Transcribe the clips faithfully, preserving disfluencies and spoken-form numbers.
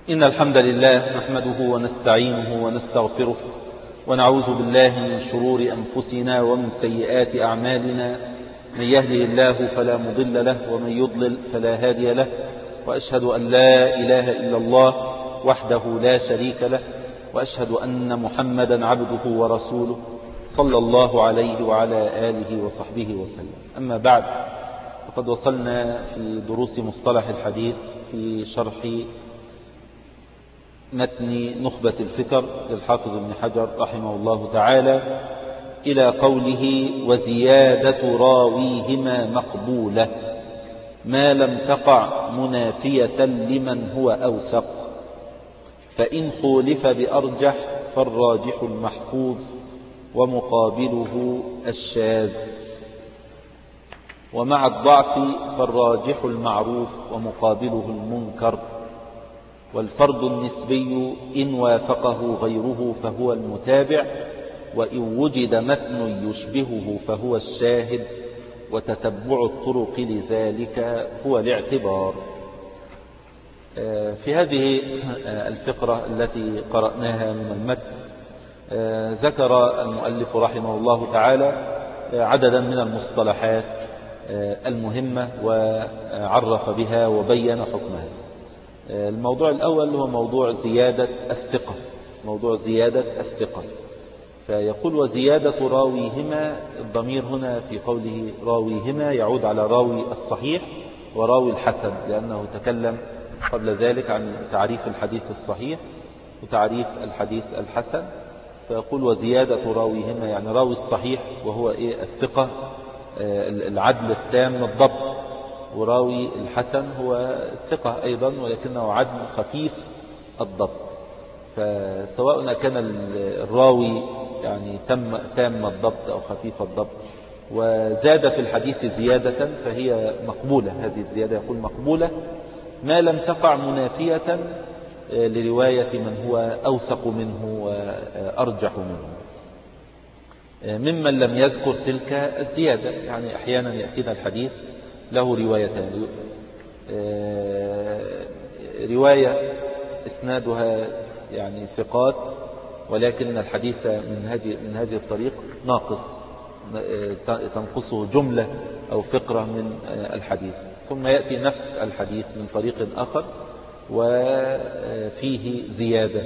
إن الحمد لله نحمده ونستعينه ونستغفره ونعوذ بالله من شرور أنفسنا ومن سيئات أعمالنا. من يهده الله فلا مضل له ومن يضلل فلا هادي له، وأشهد أن لا إله إلا الله وحده لا شريك له، وأشهد أن محمدا عبده ورسوله صلى الله عليه وعلى آله وصحبه وسلم. أما بعد، فقد وصلنا في دروس مصطلح الحديث في شرح متن نخبة الفكر للحافظ ابن حجر رحمه الله تعالى إلى قوله: وزيادة راويهما مقبولة ما لم تقع منافية لمن هو أوثق، فإن خولف بأرجح فالراجح المحفوظ ومقابله الشاذ، ومع الضعف فالراجح المعروف ومقابله المنكر، والفرد النسبي إن وافقه غيره فهو المتابع، وإن وجد متن يشبهه فهو الشاهد، وتتبع الطرق لذلك هو الاعتبار. في هذه الفقرة التي قرأناها من المتن ذكر المؤلف رحمه الله تعالى عددا من المصطلحات المهمة وعرف بها وبين حكمها. الموضوع الأول هو موضوع زيادة الثقة، موضوع زيادة الثقة. فيقول: وزيادة راويهما، الضمير هنا في قوله راويهما يعود على راوي الصحيح وراوي الحسن، لأنه تكلم قبل ذلك عن تعريف الحديث الصحيح وتعريف الحديث الحسن. فيقول: وزيادة راويهما يعني راوي الصحيح وهو إيه؟ الثقة العدل التام الضبط، وراوي الحسن هو الثقة أيضا ولكنه عدل خفيف الضبط. فسواء كان الراوي يعني تم تام الضبط أو خفيف الضبط وزاد في الحديث زيادة فهي مقبولة. هذه الزيادة يقول مقبولة ما لم تقع منافية لرواية من هو أوثق منه وأرجح منه، ممن لم يذكر تلك الزيادة. يعني أحيانا يأتينا الحديث له روايتان، رواية إسنادها يعني ثقات ولكن الحديث من هذه من هذه الطريق ناقص، تنقصه جملة أو فقرة من الحديث، ثم يأتي نفس الحديث من طريق آخر وفيه زيادة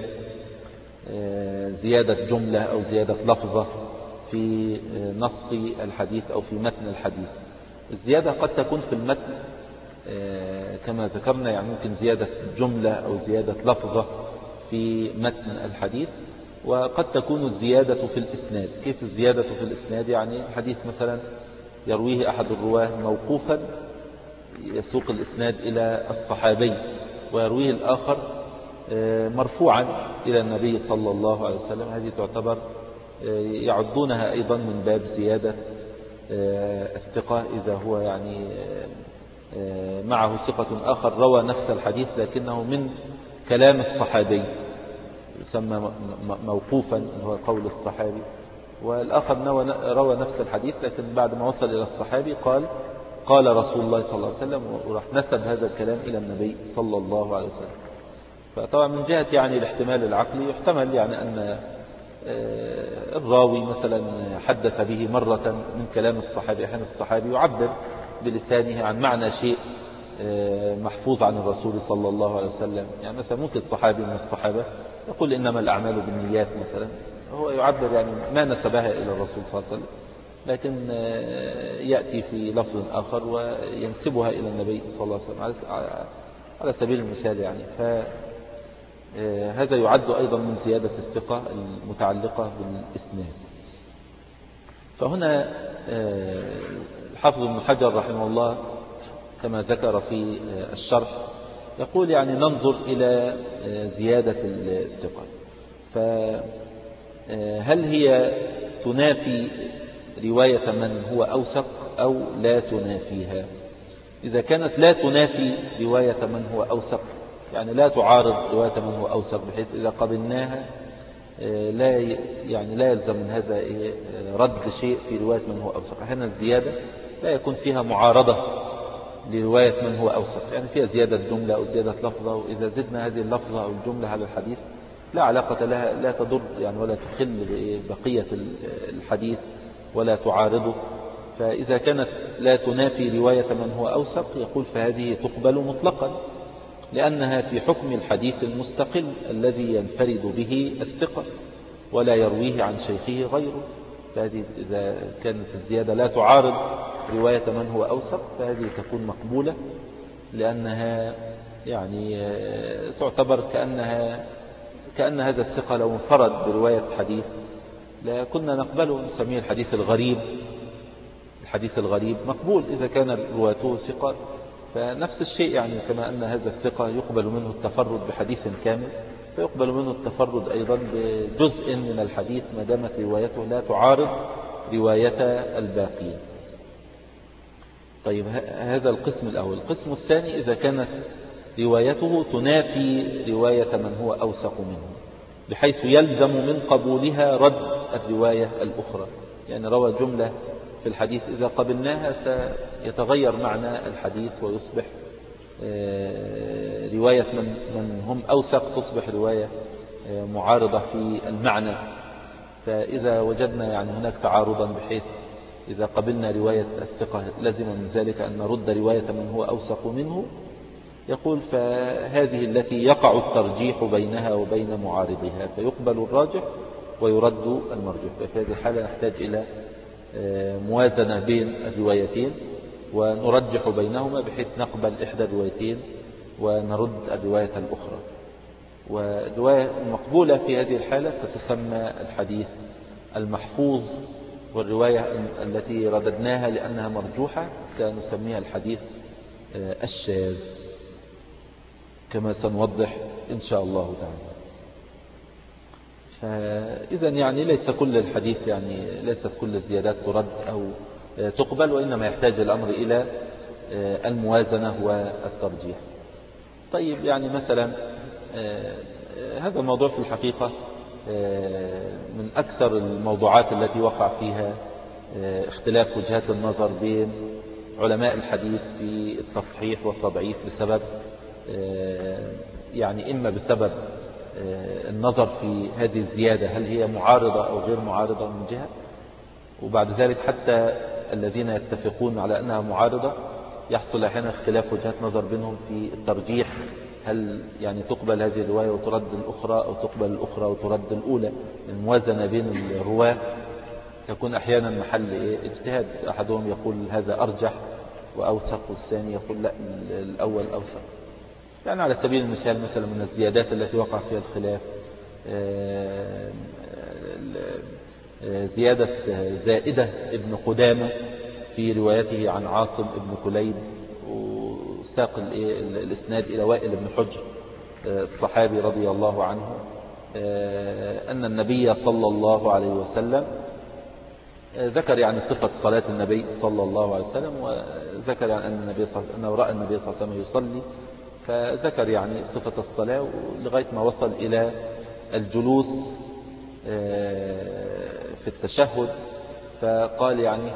زيادة جملة أو زيادة لفظة في نص الحديث أو في متن الحديث. الزيادة قد تكون في المتن كما ذكرنا، يعني ممكن زيادة جملة أو زيادة لفظة في متن الحديث، وقد تكون الزيادة في الإسناد. كيف الزيادة في الإسناد؟ يعني حديث مثلا يرويه أحد الرواه موقوفا يسوق الإسناد إلى الصحابي، ويرويه الآخر مرفوعا إلى النبي صلى الله عليه وسلم. هذه تعتبر يعدونها أيضا من باب زيادة الثقة، إذا هو يعني معه ثقة آخر روى نفس الحديث لكنه من كلام الصحابي يسمى موقوفا، هو قول الصحابي، والآخر روى نفس الحديث لكن بعد ما وصل إلى الصحابي قال قال رسول الله صلى الله عليه وسلم، وراح نسب هذا الكلام إلى النبي صلى الله عليه وسلم. فطبعا من جهة يعني الاحتمال العقلي يحتمل يعني أن الراوي مثلا حدث به مرة من كلام الصحابي، أحيانا الصحابي يعبر بلسانه عن معنى شيء محفوظ عن الرسول صلى الله عليه وسلم. يعني مثلا ممكن صحابي من الصحابة يقول إنما الأعمال بالنيات مثلا، هو يعبر يعني ما نسبها إلى الرسول صلى الله عليه وسلم، لكن يأتي في لفظ آخر وينسبها إلى النبي صلى الله عليه وسلم على سبيل المثال. يعني فهذا يعد أيضا من زيادة الثقة المتعلقة بالإسناد. فهنا الحافظ ابن حجر رحمه الله كما ذكر في الشرح يقول يعني ننظر إلى زيادة الثقة، فهل هي تنافي رواية من هو أوثق أو لا تنافيها؟ إذا كانت لا تنافي رواية من هو أوثق، يعني لا تعارض رواية من هو أوثق، بحيث إذا قبلناها لا يعني لا يلزم من هذا رد شيء في رواية من هو أوثق. أحيانا الزيادة لا يكون فيها معارضة لرواية من هو أوثق، يعني فيها زيادة جملة أو زيادة لفظة، وإذا زدنا هذه اللفظة أو الجملة على الحديث لا علاقة لها، لا تضر يعني ولا تخل بقية الحديث ولا تعارضه. فإذا كانت لا تنافي رواية من هو أوثق يقول فهذه تقبل مطلقا، لأنها في حكم الحديث المستقل الذي ينفرد به الثقة ولا يرويه عن شيخه غيره. فهذه إذا كانت الزيادة لا تعارض رواية من هو أوثق فهذه تكون مقبولة، لأنها يعني تعتبر كأنها كأن هذا الثقة لو انفرد برواية حديث لا كنا نقبله، نسميه الحديث الغريب. الحديث الغريب مقبول إذا كان رواته ثقة، فنفس الشيء يعني كما أن هذا الثقة يقبل منه التفرد بحديث كامل فيقبل منه التفرد أيضا بجزء من الحديث ما دامت روايته لا تعارض رواية الباقين. طيب هذا القسم الأول. القسم الثاني إذا كانت روايته تنافي رواية من هو أوثق منه بحيث يلزم من قبولها رد الرواية الأخرى، يعني روى جملة في الحديث إذا قبلناها سيتغير معنى الحديث ويصبح رواية من, من هم أوثق تصبح رواية معارضة في المعنى. فإذا وجدنا يعني هناك تعارضا بحيث إذا قبلنا رواية الثقة لازم من ذلك أن نرد رواية من هو أوثق منه، يقول فهذه التي يقع الترجيح بينها وبين معارضها فيقبل الراجح ويرد المرجوح. ففي هذه الحالة نحتاج إلى موازنة بين الروايتين ونرجح بينهما بحيث نقبل إحدى الروايتين ونرد الرواية الأخرى. والرواية المقبولة في هذه الحالة ستسمى الحديث المحفوظ، والرواية التي رددناها لأنها مرجوحة سنسميها الحديث الشاذ كما سنوضح إن شاء الله تعالى. فإذا يعني ليس كل الحديث يعني ليست كل الزيادات ترد أو تقبل، وإنما يحتاج الأمر إلى الموازنة والترجيح. طيب يعني مثلا هذا الموضوع في الحقيقة من أكثر الموضوعات التي وقع فيها اختلاف وجهات النظر بين علماء الحديث في التصحيح والتضعيف بسبب يعني إما بسبب النظر في هذه الزيادة هل هي معارضة أو غير معارضة من جهة، وبعد ذلك حتى الذين يتفقون على أنها معارضة يحصل أحيانا اختلاف وجهات نظر بينهم في الترجيح، هل يعني تقبل هذه الرواية وترد الأخرى أو تقبل الأخرى وترد الأولى. الموازنة بين الرواة تكون أحيانا محل اجتهاد، أحدهم يقول هذا أرجح وأوثق والثاني يقول لا الأول أوثق. يعني على سبيل المثال مثلا من الزيادات التي وقع فيها الخلاف زيادة زائدة ابن قدامة في روايته عن عاصم ابن كليب، وساق الإسناد إلى وائل بن حجر الصحابي رضي الله عنه أن النبي صلى الله عليه وسلم ذكر يعني صفة صلاة النبي صلى الله عليه وسلم، وذكر يعني أن النبي صلى الله عليه وسلم رأى النبي صلى الله عليه وسلم يصلي، فذكر يعني صفة الصلاة لغاية ما وصل إلى الجلوس في التشهد، فقال يعني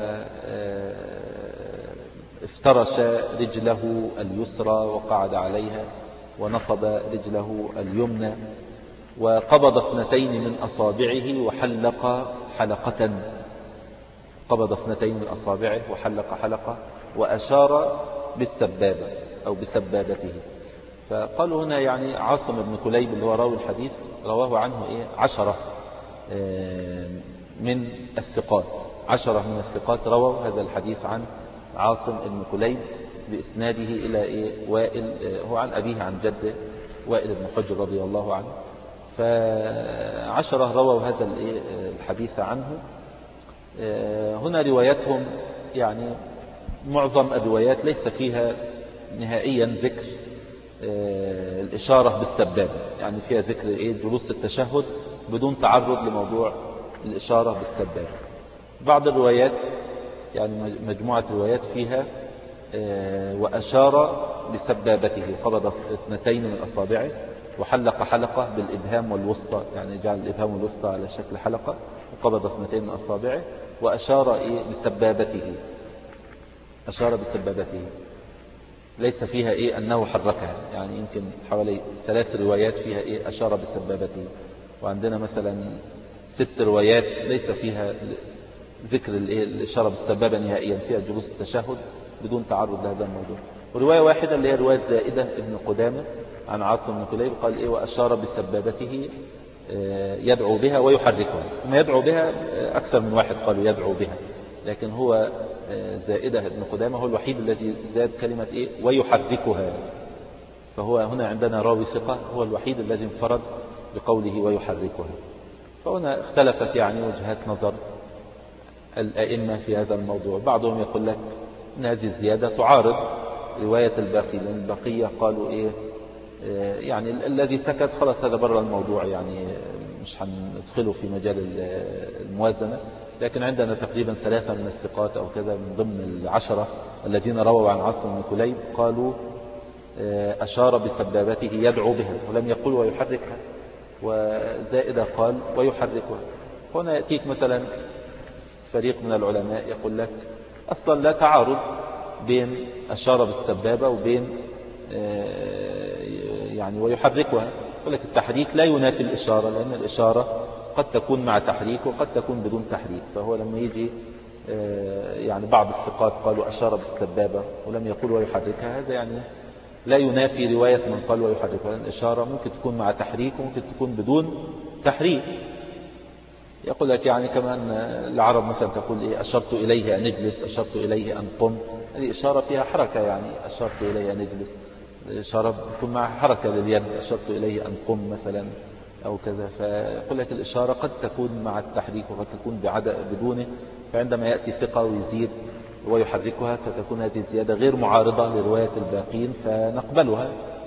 فافترش رجله اليسرى وقعد عليها ونصب رجله اليمنى وقبض اثنتين من أصابعه وحلق حلقة، قبض اثنتين من أصابعه وحلق حلقة وأشار بالسبابة أو بسبابته. فقالوا هنا يعني عاصم بن كليب اللي هو راوي الحديث رواه عنه إيه عشرة من الثقات، عشرة من الثقات رووا هذا الحديث عن عاصم بن كليب بإسناده إلى إيه وائل، هو عن أبيه عن جده وائل بن حجر رضي الله عنه، فعشرة رووا هذا الحديث عنه. هنا روايتهم يعني معظم الروايات ليس فيها نهائيا ذكر الإشارة بالسبابة، يعني فيها ذكر إيه جلوس التشهد بدون تعرض لموضوع الإشارة بالسبابة. بعض الروايات يعني مجموعة روايات فيها وأشار بسبابته، قبض اثنتين من أصابعه وحلق حلقة بالإبهام والوسطى، يعني جعل الإبهام والوسطى على شكل حلقة وقبض اثنتين من أصابعه وأشار إيه بسبابته، أشار بسبابته. ليس فيها إيه أنه حركها، يعني يمكن حوالي ثلاث روايات فيها إيه أشار بسبابته، وعندنا مثلا ست روايات ليس فيها ذكر الإشارة بالسبابة نهائيا، فيها جلوس التشهد بدون تعرض لهذا الموضوع. ورواية واحدة اللي هي رواية زائدة ابن قدامة عن عاصم بن كليب قال إيه وأشار بسبابته يدعو بها ويحركها. وما يدعو بها أكثر من واحد قالوا يدعو بها، لكن هو زائدة ابن قدامة هو الوحيد الذي زاد كلمة إيه ويحركها، فهو هنا عندنا راوي ثقة هو الوحيد الذي انفرد بقوله ويحركها. فهنا اختلفت يعني وجهات نظر الأئمة في هذا الموضوع. بعضهم يقول لك أن هذه الزيادة تعارض رواية الباقي، لأن البقية قالوا إيه يعني الذي سكت خلاص هذا بره الموضوع، يعني مش هندخله في مجال الموازنة. لكن عندنا تقريبا ثلاثة من الثقات أو كذا من ضمن العشرة الذين رووا عن عاصم بن كليب قالوا أشار بسبابته يدعو بها ولم يقل ويحركها، وزائدة قال ويحركها. هنا يأتيك مثلا فريق من العلماء يقول لك أصلا لا تعارض بين أشار بالسبابة وبين يعني ويحركها، يقول لك التحريك لا ينافي الإشارة، لأن الإشارة قد تكون مع تحريك وقد تكون بدون تحريك. فهو لما يجي يعني بعض الثقات قالوا أشار بالسبابة ولم يقول ويحركها، هذا يعني لا ينافي رواية من قال ويحركها، لأن الإشارة ممكن تكون مع تحريك وممكن تكون بدون تحريك. يقول لك يعني كمان العرب مثلا تقول إيه أشرت إليه أن نجلس، أشرت إليه أن قم، هذه إشارة فيها حركة، يعني أشرت إليه أن نجلس الإشارة تكون مع حركة لليد، أشرت إليه أن قم مثلا أو كذا. فيقول لك الإشارة قد تكون مع التحريك وقد تكون بعد بدونه، فعندما يأتي ثقة ويزيد ويحركها فتكون هذه الزيادة غير معارضة لرواية الباقين فنقبلها.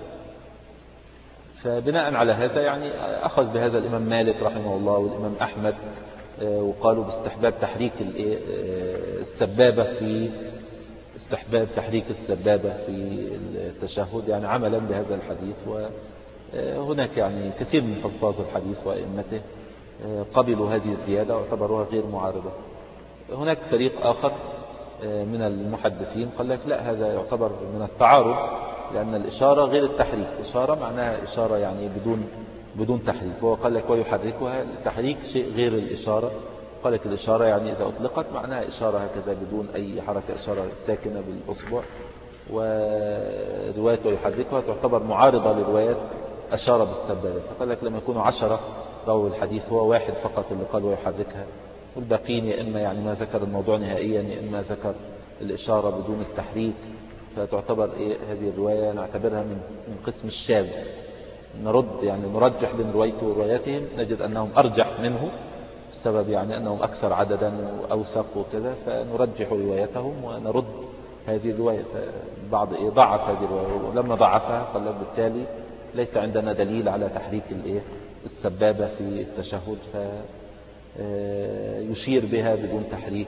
فبناء على هذا يعني أخذ بهذا الإمام مالك رحمه الله والإمام أحمد، وقالوا باستحباب تحريك السبابة في استحباب تحريك السبابة في التشهد، يعني عملا بهذا الحديث. وهناك يعني كثير من حفاظ الحديث وأئمته قبلوا هذه الزيادة واعتبروها غير معارضة. هناك فريق آخر من المحدثين قال لك لا، هذا يعتبر من التعارض، لأن الإشارة غير التحريك، إشارة معناها إشارة يعني بدون بدون تحريك، هو قال لك ويحركها، التحريك شيء غير الإشارة. قال لك الإشارة يعني إذا أطلقت معناها إشارة هكذا بدون أي حركة، إشارة ساكنة بالأصبع، ورواية ويحركها تعتبر معارضة لرواية أشار بالسبابة. فقال لك لما يكونوا عشرة رووا الحديث هو واحد فقط اللي قال ويحركها، والباقين يا إما يعني ما ذكر الموضوع نهائيا يا إما ذكر الإشارة بدون التحريك، فتعتبر إيه هذه الرواية نعتبرها من من قسم الشاذ، نرد يعني نرجح بين روايته ورواياتهم، نجد أنهم أرجح منه السبب يعني أنهم أكثر عددا وأوثق وكذا، فنرجح روايتهم ونرد هذه الرواية. فبعض إيه ضعف هذه الرواية، ولما ضعفها قال لك بالتالي ليس عندنا دليل على تحريك الإيه السبابة في التشهد، فيشير بها بدون تحريك،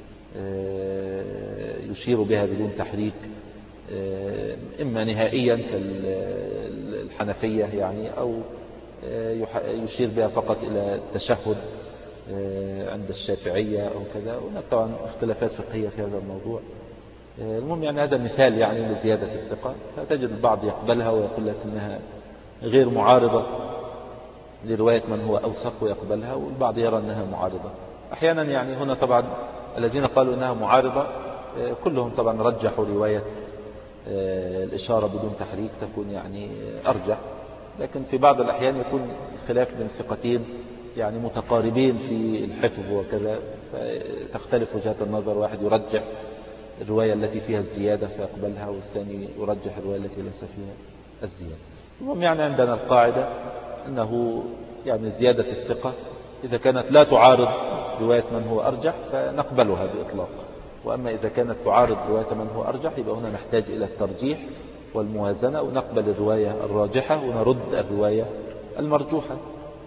يشير بها بدون تحريك إما نهائيا كالحنفية يعني، أو يشير بها فقط إلى التشهد عند الشافعية أو كذا. هناك طبعا اختلافات فقهية في هذا الموضوع. المهم يعني هذا مثال يعني لزيادة الثقة، فتجد البعض يقبلها ويقول لك إنها غير معارضة لرواية من هو أوثق ويقبلها، والبعض يرى أنها معارضة. أحيانا يعني هنا طبعا الذين قالوا أنها معارضة كلهم طبعا رجحوا رواية الإشارة بدون تحريك تكون يعني أرجح، لكن في بعض الأحيان يكون خلاف بين ثقتين يعني متقاربين في الحفظ وكذا، فتختلف وجهات النظر، واحد يرجح الرواية التي فيها الزيادة فيقبلها، والثاني يرجح الرواية التي ليس فيها الزيادة. المهم يعني عندنا القاعدة أنه يعني زيادة الثقة إذا كانت لا تعارض رواية من هو أرجح فنقبلها بإطلاق، وأما إذا كانت تعارض رواية من هو أرجح يبقى هنا نحتاج إلى الترجيح والموازنة، ونقبل الرواية الراجحة ونرد الرواية المرجوحة.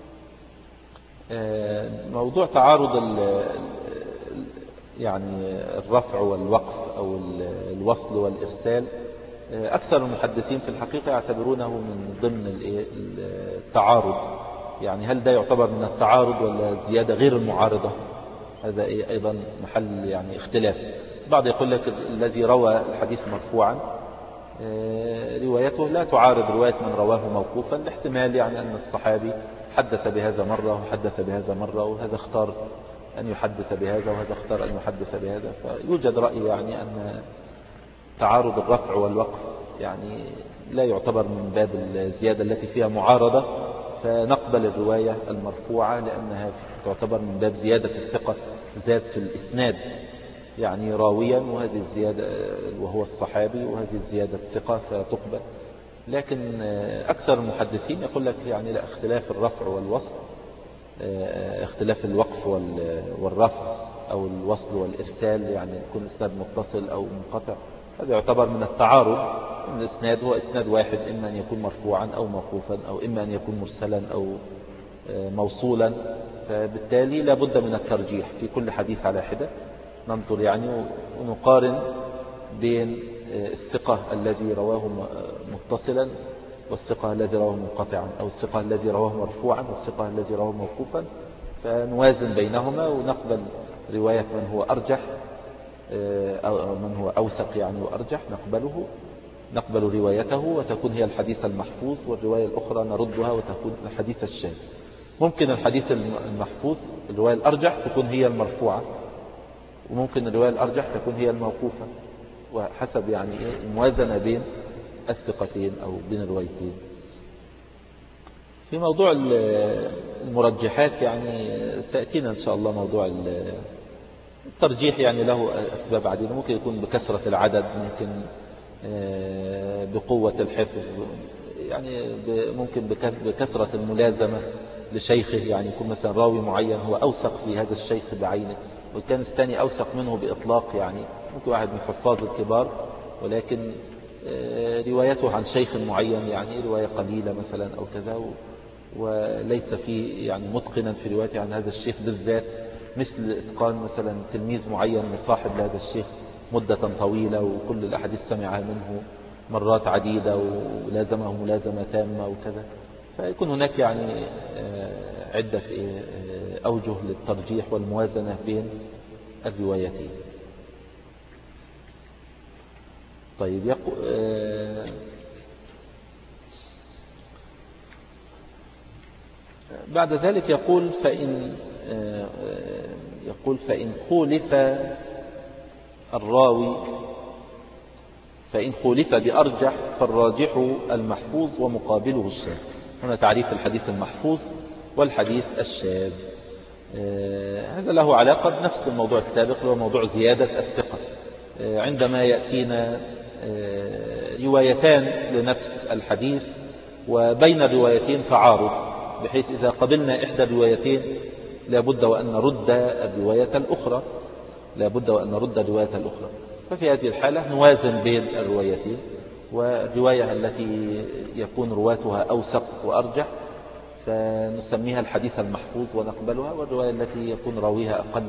موضوع تعارض يعني الرفع والوقف أو الوصل والإرسال، أكثر المحدثين في الحقيقة يعتبرونه من ضمن التعارض، يعني هل ده يعتبر من التعارض ولا زيادة غير المعارضة؟ هذا أيضا محل يعني اختلاف. بعض يقول لك الذي روى الحديث مرفوعا روايته لا تعارض رواية من رواه موقوفا، لاحتمال يعني أن الصحابي حدث بهذا مرة وحدث بهذا مرة، وهذا اختار أن يحدث بهذا وهذا اختار أن يحدث بهذا. فيوجد رأي يعني أن تعارض الرفع والوقف يعني لا يعتبر من باب الزيادة التي فيها معارضة، فنقبل الرواية المرفوعة لأنها تعتبر من باب زيادة الثقة، زاد في الإسناد يعني راويا، وهذه الزيادة وهو الصحابي، وهذه الزيادة ثقة فتقبل. لكن أكثر المحدثين يقول لك يعني لا، اختلاف الرفع والوصل، اختلاف الوقف والرفع أو الوصل والإرسال، يعني يكون إسناد متصل أو منقطع، هذا يعتبر من التعارض. الإسناد هو إسناد واحد، إما أن يكون مرفوعا أو موقوفا، أو إما أن يكون مرسلا أو موصولا، فبالتالي لا بد من الترجيح في كل حديث على حدة. ننظر يعني ونقارن بين الثقة الذي رواه متصلا والثقة الذي رواه منقطعا، أو الثقة الذي رواه مرفوعا والثقة الذي رواه موقوفا، فنوازن بينهما ونقبل رواية من هو أرجح أو من هو أوثق يعني وأرجح، نقبله نقبل روايته وتكون هي الحديث المحفوظ، والرواية الأخرى نردها وتكون الحديث الشاذ. ممكن الحديث المحفوظ الرواية الأرجح تكون هي المرفوعة، وممكن الرواية الأرجح تكون هي الموقوفة، وحسب يعني الموازنة بين الثقتين أو بين الروايتين. في موضوع المرجحات يعني سيأتينا إن شاء الله موضوع الترجيح، يعني له أسباب عديدة، ممكن يكون بكثرة العدد، ممكن بقوة الحفظ، يعني ممكن بكثرة الملازمة لشيخه، يعني يكون مثلا راوي معين هو أوثق في هذا الشيخ بعينه، وكان الثاني أوثق منه بإطلاق، يعني ممكن واحد من حفاظ الكبار ولكن روايته عن شيخ معين يعني رواية قليلة مثلا أو كذا، وليس فيه يعني متقنا في روايته عن هذا الشيخ بالذات، مثل إتقان مثلا تلميذ معين مصاحب لهذا الشيخ مدة طويلة وكل الأحاديث سمعها منه مرات عديدة ولازمه ملازمة تامة وكذا. فيكون هناك يعني عدة أوجه للترجيح والموازنة بين الروايتين. طيب يقول بعد ذلك يقول فإن يقول فإن خولف الراوي فإن خولف بأرجح فالراجح المحفوظ ومقابله الشاذ. هنا تعريف الحديث المحفوظ والحديث الشاذ. هذا له علاقة بنفس الموضوع السابق، هو موضوع زيادة الثقة. عندما يأتينا روايتان لنفس الحديث وبين الروايتين تعارض، بحيث إذا قبلنا إحدى الروايتين لابد وأن نرد الرواية الأخرى لابد وأن نرد الرواية الأخرى ففي هذه الحالة نوازن بين الروايتين، والرواية التي يكون رواتها أوثق وأرجح فنسميها الحديث المحفوظ ونقبلها، والرواية التي يكون راويها أقل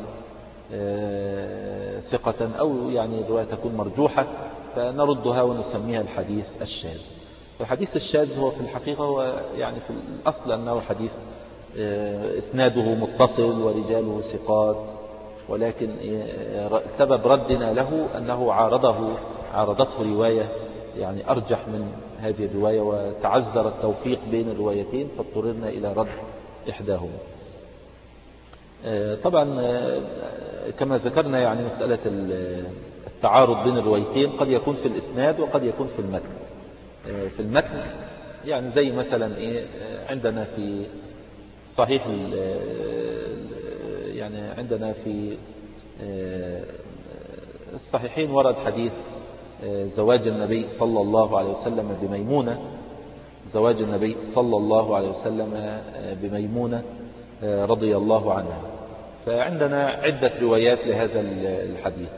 ثقة أو يعني الرواية تكون مرجوحة فنردها ونسميها الحديث الشاذ. الحديث الشاذ هو في الحقيقة هو يعني في الأصل أنه حديث إسناده متصل ورجاله ثقات، ولكن سبب ردنا له أنه عارضه عارضته رواية يعني أرجح من هذه الرواية، وتعذر التوفيق بين الروايتين فاضطررنا إلى رد إحداهما. طبعا كما ذكرنا يعني مسألة التعارض بين الروايتين قد يكون في الإسناد وقد يكون في المتن. في المتن يعني زي مثلا إيه عندنا في صحيح يعني عندنا في الصحيحين ورد حديث زواج النبي صلى الله عليه وسلم بميمونة زواج النبي صلى الله عليه وسلم بميمونة رضي الله عنها. فعندنا عدة روايات لهذا الحديث،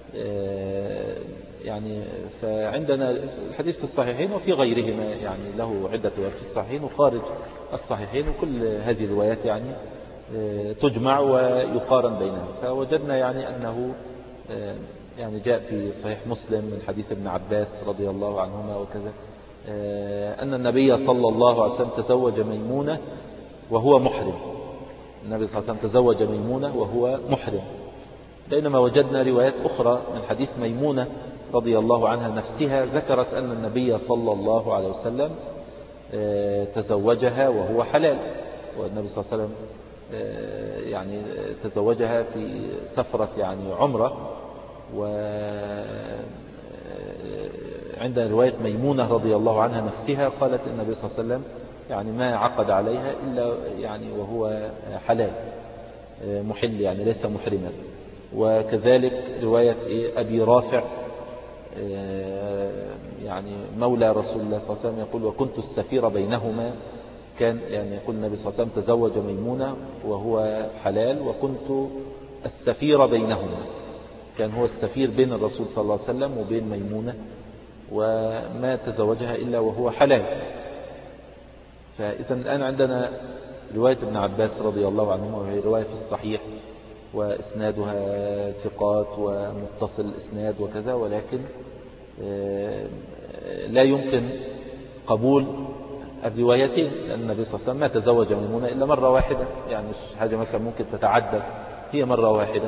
يعني فعندنا الحديث في الصحيحين وفي غيرهما، يعني له عدة روايات في الصحيحين وخارج الصحيحين، وكل هذه الروايات يعني تجمع ويقارن بينها. فوجدنا يعني أنه يعني جاء في صحيح مسلم من حديث ابن عباس رضي الله عنهما وكذا أن النبي صلى الله عليه وسلم تزوج ميمونة وهو محرم. النبي صلى الله عليه وسلم تزوج ميمونة وهو محرم، بينما وجدنا روايات أخرى من حديث ميمونة رضي الله عنها نفسها ذكرت أن النبي صلى الله عليه وسلم تزوجها وهو حلال، والنبي صلى الله عليه وسلم يعني تزوجها في سفرة يعني عمرة. وعند رواية ميمونة رضي الله عنها نفسها قالت النبي صلى الله عليه وسلم يعني ما عقد عليها إلا يعني وهو حلال محل، يعني ليس محرما. وكذلك رواية أبي رافع يعني مولى رسول الله صلى الله عليه وسلم يقول وكنت السفير بينهما، كان يعني يقول النبي صلى الله عليه وسلم تزوج ميمونة وهو حلال وكنت السفير بينهما، كان هو السفير بين الرسول صلى الله عليه وسلم وبين ميمونة، وما تزوجها إلا وهو حلال. فإذا الآن عندنا رواية ابن عباس رضي الله عنهما، وهي رواية في الصحيح وإسنادها ثقات ومتصل الإسناد وكذا، ولكن لا يمكن قبول الروايتين، لأن النبي صلى الله عليه وسلم ما تزوج ميمونة إلا مرة واحدة، يعني مش حاجة مثلا ممكن تتعدد، هي مرة واحدة.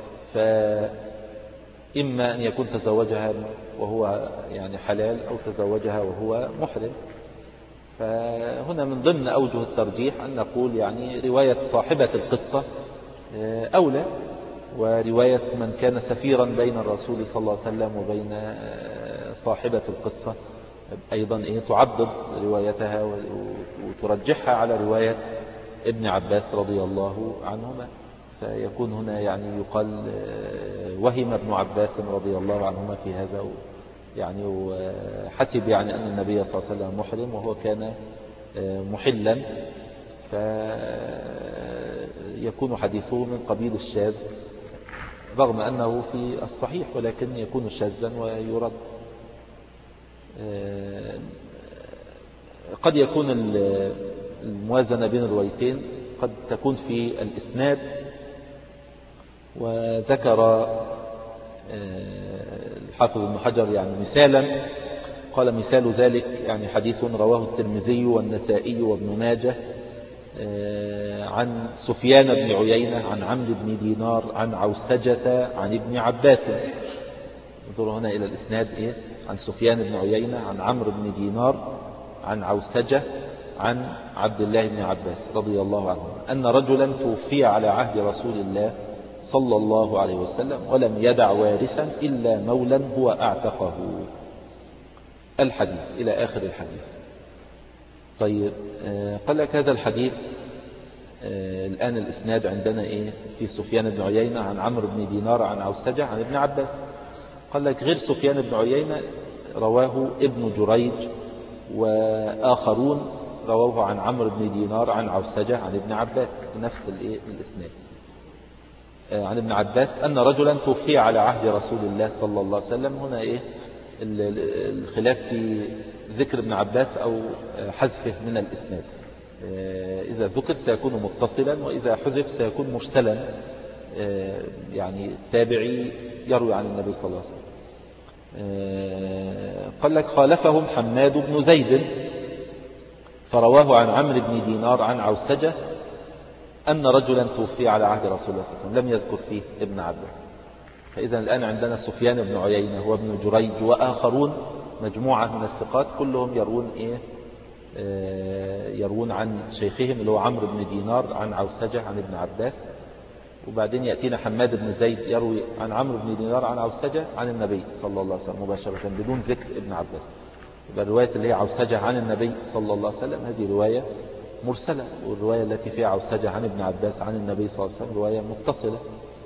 فإما أن يكون تزوجها وهو يعني حلال أو تزوجها وهو محرم. فهنا من ضمن أوجه الترجيح أن نقول يعني رواية صاحبة القصة أولى، ورواية من كان سفيرا بين الرسول صلى الله عليه وسلم وبين صاحبة القصة أيضا إيه تعضد روايتها وترجحها على رواية ابن عباس رضي الله عنهما. فيكون هنا يعني يقال وهم ابن عباس رضي الله عنهما في هذا، يعني وحسب يعني أن النبي صلى الله عليه وسلم محرم وهو كان محلا، فيكون حديثه من قبيل الشاذ رغم أنه في الصحيح، ولكن يكون شاذا ويرد. قد يكون الموازنة بين الروايتين قد تكون في الإسناد. وذكر الحافظ ابن حجر يعني مثالا، قال مثال ذلك يعني حديث رواه الترمذي والنسائي وابن ماجه عن سفيان بن عيينة عن عمرو بن دينار عن عوسجة عن ابن عباس. انظروا هنا إلى الإسناد إيه؟ عن سفيان بن عيينة عن عمرو بن دينار عن عوسجة عن عبد الله بن عباس رضي الله عنه أن رجلا توفي على عهد رسول الله صلى الله عليه وسلم ولم يدع وارثا إلا مولا هو أعتقه. الحديث إلى آخر الحديث. طيب قال لك هذا الحديث الآن الإسناد عندنا إيه؟ في سفيان بن عيينة عن عمرو بن دينار عن عوسجة عن ابن عباس. قال لك غير سفيان بن عيينة رواه ابن جريج وآخرون رواه عن عمرو بن دينار عن عوسجة عن ابن عباس نفس الإسناد عن ابن عباس أن رجلا توفي على عهد رسول الله صلى الله عليه وسلم. هنا إيه الخلاف في ذكر ابن عباس أو حذفه من الإسناد. إذا ذكر سيكون متصلا، وإذا حذف سيكون مرسلا، يعني التابعي يروي عن النبي صلى الله عليه وسلم. قال لك خالفهم حماد بن زيد فرواه عن عمرو بن دينار عن عوسجة أن رجلا توفي على عهد رسول الله صلى الله عليه وسلم، لم يذكر فيه ابن عباس. فإذا الآن عندنا سفيان بن عيينة وابن جريج وآخرون مجموعة من الثقات كلهم يروون إيه يروون عن شيخهم اللي هو عمرو بن دينار عن عوسجة عن ابن عباس. وبعدين يأتينا حماد بن زيد يروي عن عمرو بن دينار عن عوسجة عن النبي صلى الله عليه وسلم مباشرة بدون ذكر ابن عباس. يبقى الرواية اللي هي عوسجة عن النبي صلى الله عليه وسلم هذه رواية مرسلة، والرواية التي فيها عوسجة عن ابن عباس عن النبي صلى الله عليه وسلم رواية متصلة.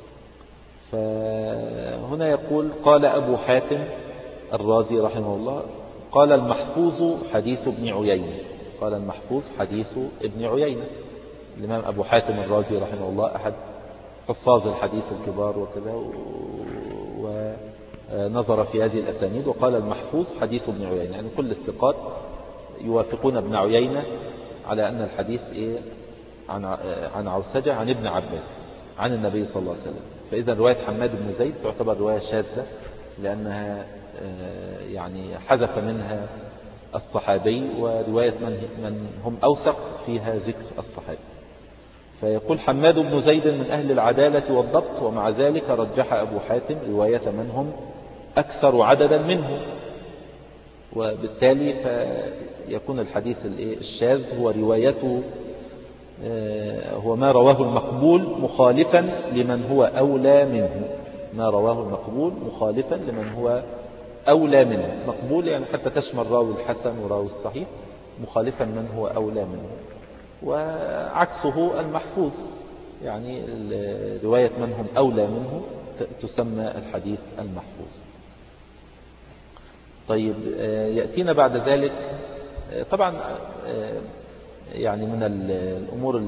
فهنا يقول قال أبو حاتم الرازي رحمه الله قال المحفوظ حديث ابن عيينة. قال المحفوظ حديث ابن عيينة. الإمام أبو حاتم الرازي رحمه الله أحد حفاظ الحديث الكبار وكذا، ونظر في هذه الأسانيد وقال المحفوظ حديث ابن عيينة، يعني كل الثقات يوافقون ابن عيينة على أن الحديث إيه عن عن عوسجة عن ابن عباس عن النبي صلى الله عليه وسلم. فإذا رواية حماد بن زيد تعتبر رواية شاذة لأنها يعني حذف منها الصحابي، ورواية من من هم أوثق فيها ذكر الصحابي. فيقول حماد بن زيد من أهل العدالة والضبط، ومع ذلك رجح أبو حاتم رواية من هم أكثر عددا منه، وبالتالي فيكون الحديث الشاذ هو روايته هو ما رواه المقبول مخالفا لمن هو أولى منه، ما رواه المقبول مخالفا لمن هو أولى منه. مقبول يعني حتى تشمل راوي الحسن وراوي الصحيح، مخالفا من هو أولى منه. وعكسه المحفوظ، يعني رواية من هم أولى منه تسمى الحديث المحفوظ. طيب يأتينا بعد ذلك طبعا يعني من الأمور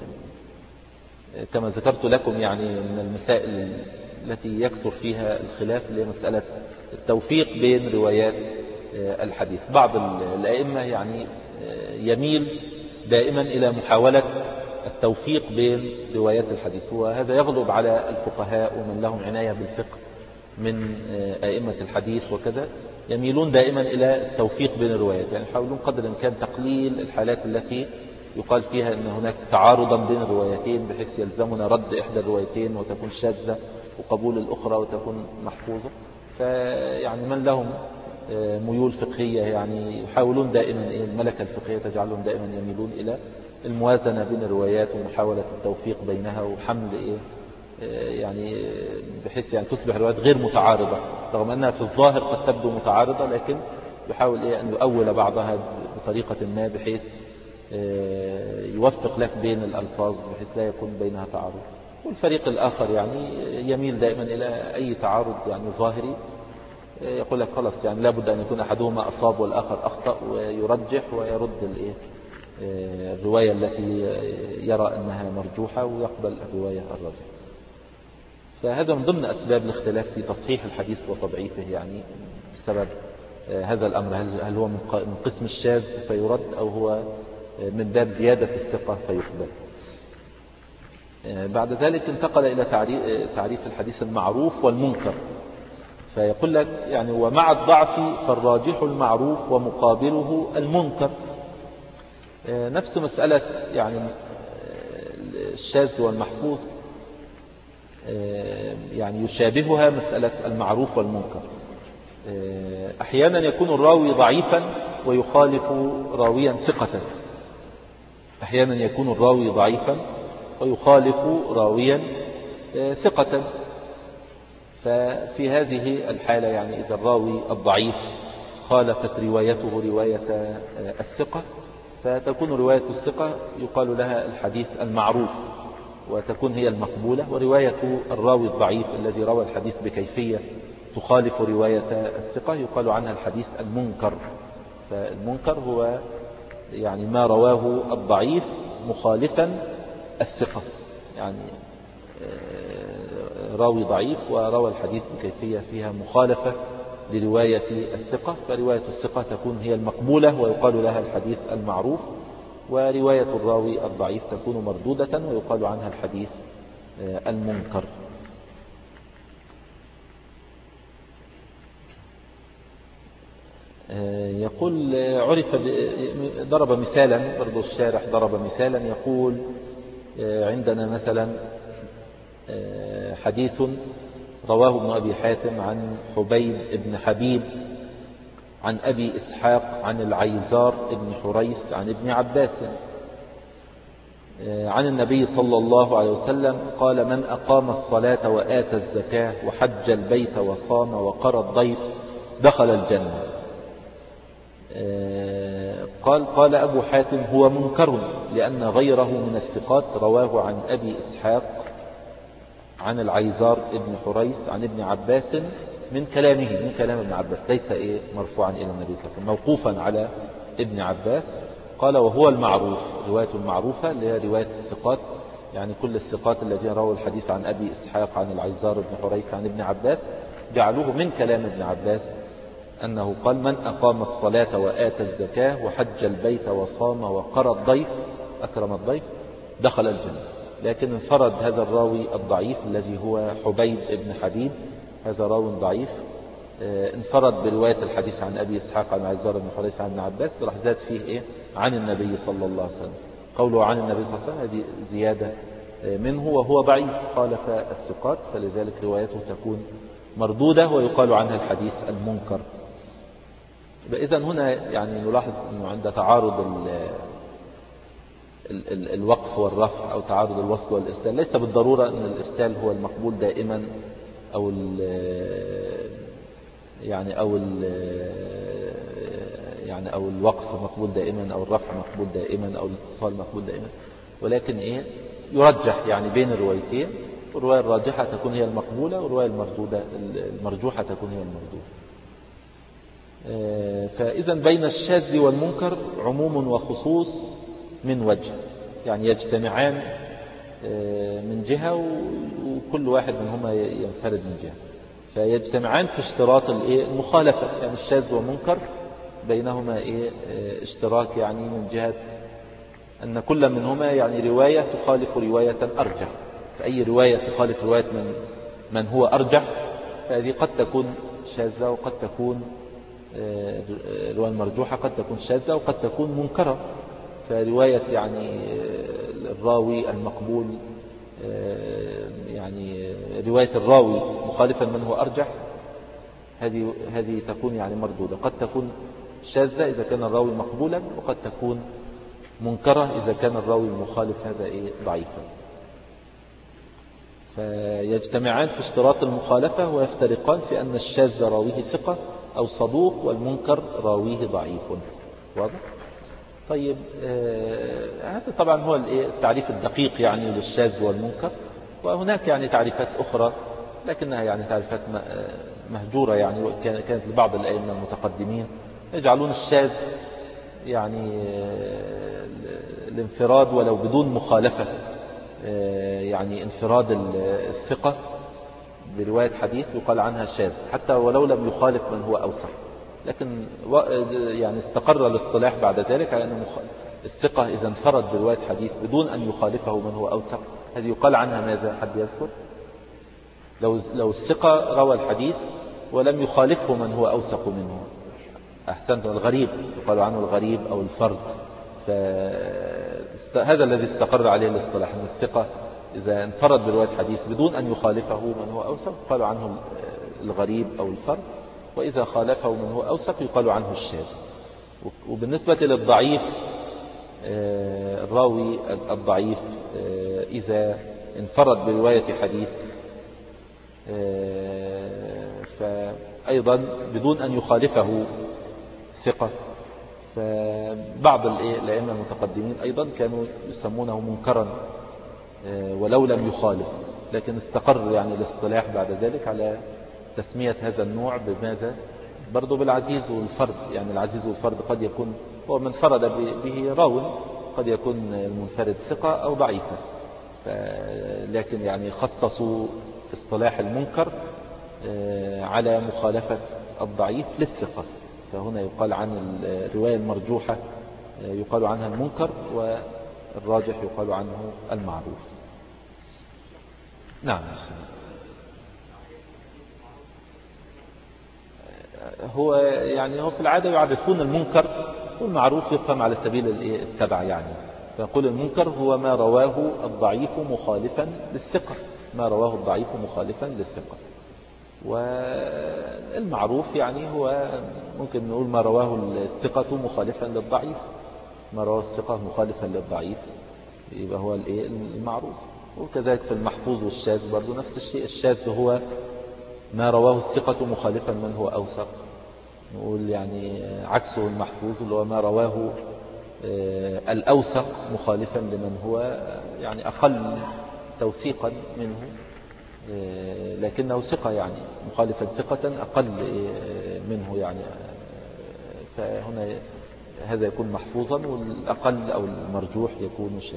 كما ذكرت لكم يعني من المسائل التي يكثر فيها الخلاف اللي هي مسألة التوفيق بين روايات الحديث. بعض الأئمة يعني يميل دائما إلى محاولة التوفيق بين روايات الحديث، وهذا يغلب على الفقهاء ومن لهم عناية بالفقه من أئمة الحديث وكذا، يميلون دائما إلى التوفيق بين الروايات، يعني يحاولون قدر الإمكان تقليل الحالات التي يقال فيها أن هناك تعارضا بين الروايتين بحيث يلزمنا رد إحدى الروايتين وتكون شاذة وقبول الأخرى وتكون محفوظة. فيعني من لهم ميول فقهية يعني يحاولون دائما الملكة الفقهية تجعلهم دائما يميلون إلى الموازنة بين الروايات ومحاولة التوفيق بينها وحمل إيه يعني بحيث يعني تصبح الروايات غير متعارضة، رغم أنها في الظاهر قد تبدو متعارضة، لكن يحاول إيه أن يؤول بعضها بطريقة ما بحيث يوفق لك بين الألفاظ بحيث لا يكون بينها تعارض. والفريق الآخر يعني يميل دائما إلى أي تعارض يعني ظاهري، يقول لك خلاص يعني لابد أن يكون أحدهما أصاب والآخر أخطأ، ويرجح ويرد الإيه الرواية التي يرى أنها مرجوحة ويقبل الرواية الراجحة. فهذا من ضمن أسباب الاختلاف في تصحيح الحديث وتضعيفه، يعني بسبب هذا الأمر، هل هو من قسم الشاذ فيرد أو هو من باب زيادة الثقة فيقبل. بعد ذلك انتقل إلى تعريف الحديث المعروف والمنكر، فيقول لك يعني ومع الضعف فالراجح المعروف ومقابله المنكر. نفس مسألة يعني الشاذ والمحفوظ يعني يشابهها مسألة المعروف والمنكر. أحيانا يكون الراوي ضعيفا ويخالف راويا ثقة، أحيانا يكون الراوي ضعيفا ويخالف راويا ثقة. ففي هذه الحالة يعني إذا الراوي الضعيف خالفت روايته رواية الثقة فتكون رواية الثقة يقال لها الحديث المعروف وتكون هي المقبولة، ورواية الراوي الضعيف الذي روى الحديث بكيفية تخالف رواية الثقة يقال عنها الحديث المنكر. فالمنكر هو يعني ما رواه الضعيف مخالفا الثقة، يعني راوي ضعيف وروى الحديث بكيفية فيها مخالفة لرواية الثقة، فرواية الثقة تكون هي المقبولة ويقال لها الحديث المعروف، ورواية الراوي الضعيف تكون مردودة ويقال عنها الحديث المنكر. يقول عرف ضرب مثالا، برضو الشارح ضرب مثالا يقول عندنا مثلا حديث رواه ابن أبي حاتم عن حبيب ابن حبيب عن أبي إسحاق عن العيزار ابن حريث عن ابن عباس عن النبي صلى الله عليه وسلم قال من أقام الصلاة وآتى الزكاة وحج البيت وصام وقرى الضيف دخل الجنة. قال قال أبو حاتم هو منكر لأن غيره من الثقات رواه عن أبي إسحاق عن العيزار ابن حريث عن ابن عباس من كلامه، من كلام ابن عباس، ليس إيه مرفوعا إلى النبي صلى الله عليه وسلم، موقوفا على ابن عباس. قال وهو المعروف، رواية المعروفة اللي هي رواية الثقات، يعني كل الثقات الذين رووا الحديث عن أبي إسحاق عن العيزار ابن حريث عن ابن عباس جعلوه من كلام ابن عباس أنه قال من أقام الصلاة وآتى الزكاة وحج البيت وصام وقرى الضيف أكرم الضيف دخل الجنة. لكن انفرد هذا الراوي الضعيف الذي هو حبيب ابن حبيب، هذا راوي ضعيف انفرد برواية الحديث عن أبي إسحاق عن عيزار بن حريث عن ابن عباس، راح زاد فيه إيه عن النبي صلى الله عليه وسلم. قوله عن النبي صلى الله عليه وسلم هذه زيادة منه وهو ضعيف خالف الثقات، فلذلك روايته تكون مردودة ويقال عنها الحديث المنكر. إذن هنا يعني نلاحظ أنه عند تعارض ال ال ال الوقف والرفع أو تعارض الوصل والإرسال، ليس بالضرورة أن الإرسال هو المقبول دائما أو ال يعني أو ال يعني أو الوقف مقبول دائما أو الرفع مقبول دائما أو الاتصال مقبول دائما، ولكن إيه يرجح يعني بين الروايتين، والرواية الراجحة تكون هي المقبولة والرواية المردودة المرجوحة تكون هي المردودة. فإذا بين الشاذ والمنكر عموم وخصوص من وجه، يعني يجتمعان من جهة وكل واحد منهما ينفرد من جهة، فيجتمعان في اشتراط المخالفة، يعني الشاذ والمنكر بينهما إيه اشتراك، يعني من جهة أن كل منهما يعني رواية تخالف رواية أرجح، فأي رواية تخالف رواية من, من هو أرجح فهذه قد تكون شاذة وقد تكون الرواية المرجوحة قد تكون شاذة وقد تكون منكرة. فرواية يعني الراوي المقبول يعني رواية الراوي مخالفا من هو أرجح هذه هذه تكون يعني مردودة، قد تكون شاذة إذا كان الراوي مقبولا وقد تكون منكرة إذا كان الراوي المخالف هذا إيه ضعيفا. فيجتمعان في اشتراط المخالفة ويفترقان في أن الشاذ راويه ثقة أو صدوق والمنكر راويه ضعيف. واضح؟ طيب هذا آه طبعا هو التعريف الدقيق يعني للشاذ والمنكر، وهناك يعني تعريفات أخرى لكنها يعني تعريفات مهجورة، يعني كانت لبعض الأئمة المتقدمين يجعلون الشاذ يعني آه الانفراد ولو بدون مخالفة، آه يعني انفراد الثقة برواية حديث يقال عنها شاذ حتى ولو لم يخالف من هو أوثق، لكن يعني استقر الاصطلاح بعد ذلك على أن الثقة إذا انفرد برواية حديث بدون أن يخالفه من هو أوثق هذه يقال عنها ماذا؟ حد يذكر؟ لو لو الثقة روى الحديث ولم يخالفه من هو أوثق منه. أحسنت. الغريب يقال عنه الغريب أو الفرد، فهذا الذي استقر عليه الاصطلاح أن الثقة إذا انفرد برواية حديث بدون أن يخالفه من هو أوثق يقال عنه الغريب أو الفرد، وإذا خالفه من هو أوثق يقال عنه الشاذ. وبالنسبة للضعيف الراوي الضعيف إذا انفرد برواية حديث فأيضا بدون أن يخالفه ثقة، فبعض الأئمة المتقدمين أيضا كانوا يسمونه منكرا ولو لم يخالف، لكن استقر يعني الاصطلاح بعد ذلك على تسمية هذا النوع بماذا؟ برضو بالعزيز والفرد، يعني العزيز والفرد قد يكون هو من فرد به راو، قد يكون المنفرد ثقة أو ضعيفا، لكن يعني خصصوا اصطلاح المنكر على مخالفة الضعيف للثقة، فهنا يقال عن الرواية المرجوحة يقال عنها المنكر والراجح يقال عنه المعروف. نعم. هو يعني هو في العادة يعرفون المنكر والمعروف يفهم على سبيل التبع، يعني فيقول المنكر هو ما رواه الضعيف مخالفا للثقة، ما رواه الضعيف مخالفا للثقة. والمعروف يعني هو ممكن نقول ما رواه الثقة مخالفا للضعيف، ما رواه الثقة مخالفا للضعيف يبقى هو المعروف. وكذلك في المحفوظ والشاذ برضو نفس الشيء، الشاذ هو ما رواه الثقة مخالفا من هو أوثق، نقول يعني عكسه المحفوظ اللي هو ما رواه الأوثق مخالفا لمن هو يعني أقل توثيقا منه لكنه ثقة، يعني مخالفا ثقة أقل منه، يعني فهنا هذا يكون محفوظا والأقل أو المرجوح يكون شاذ.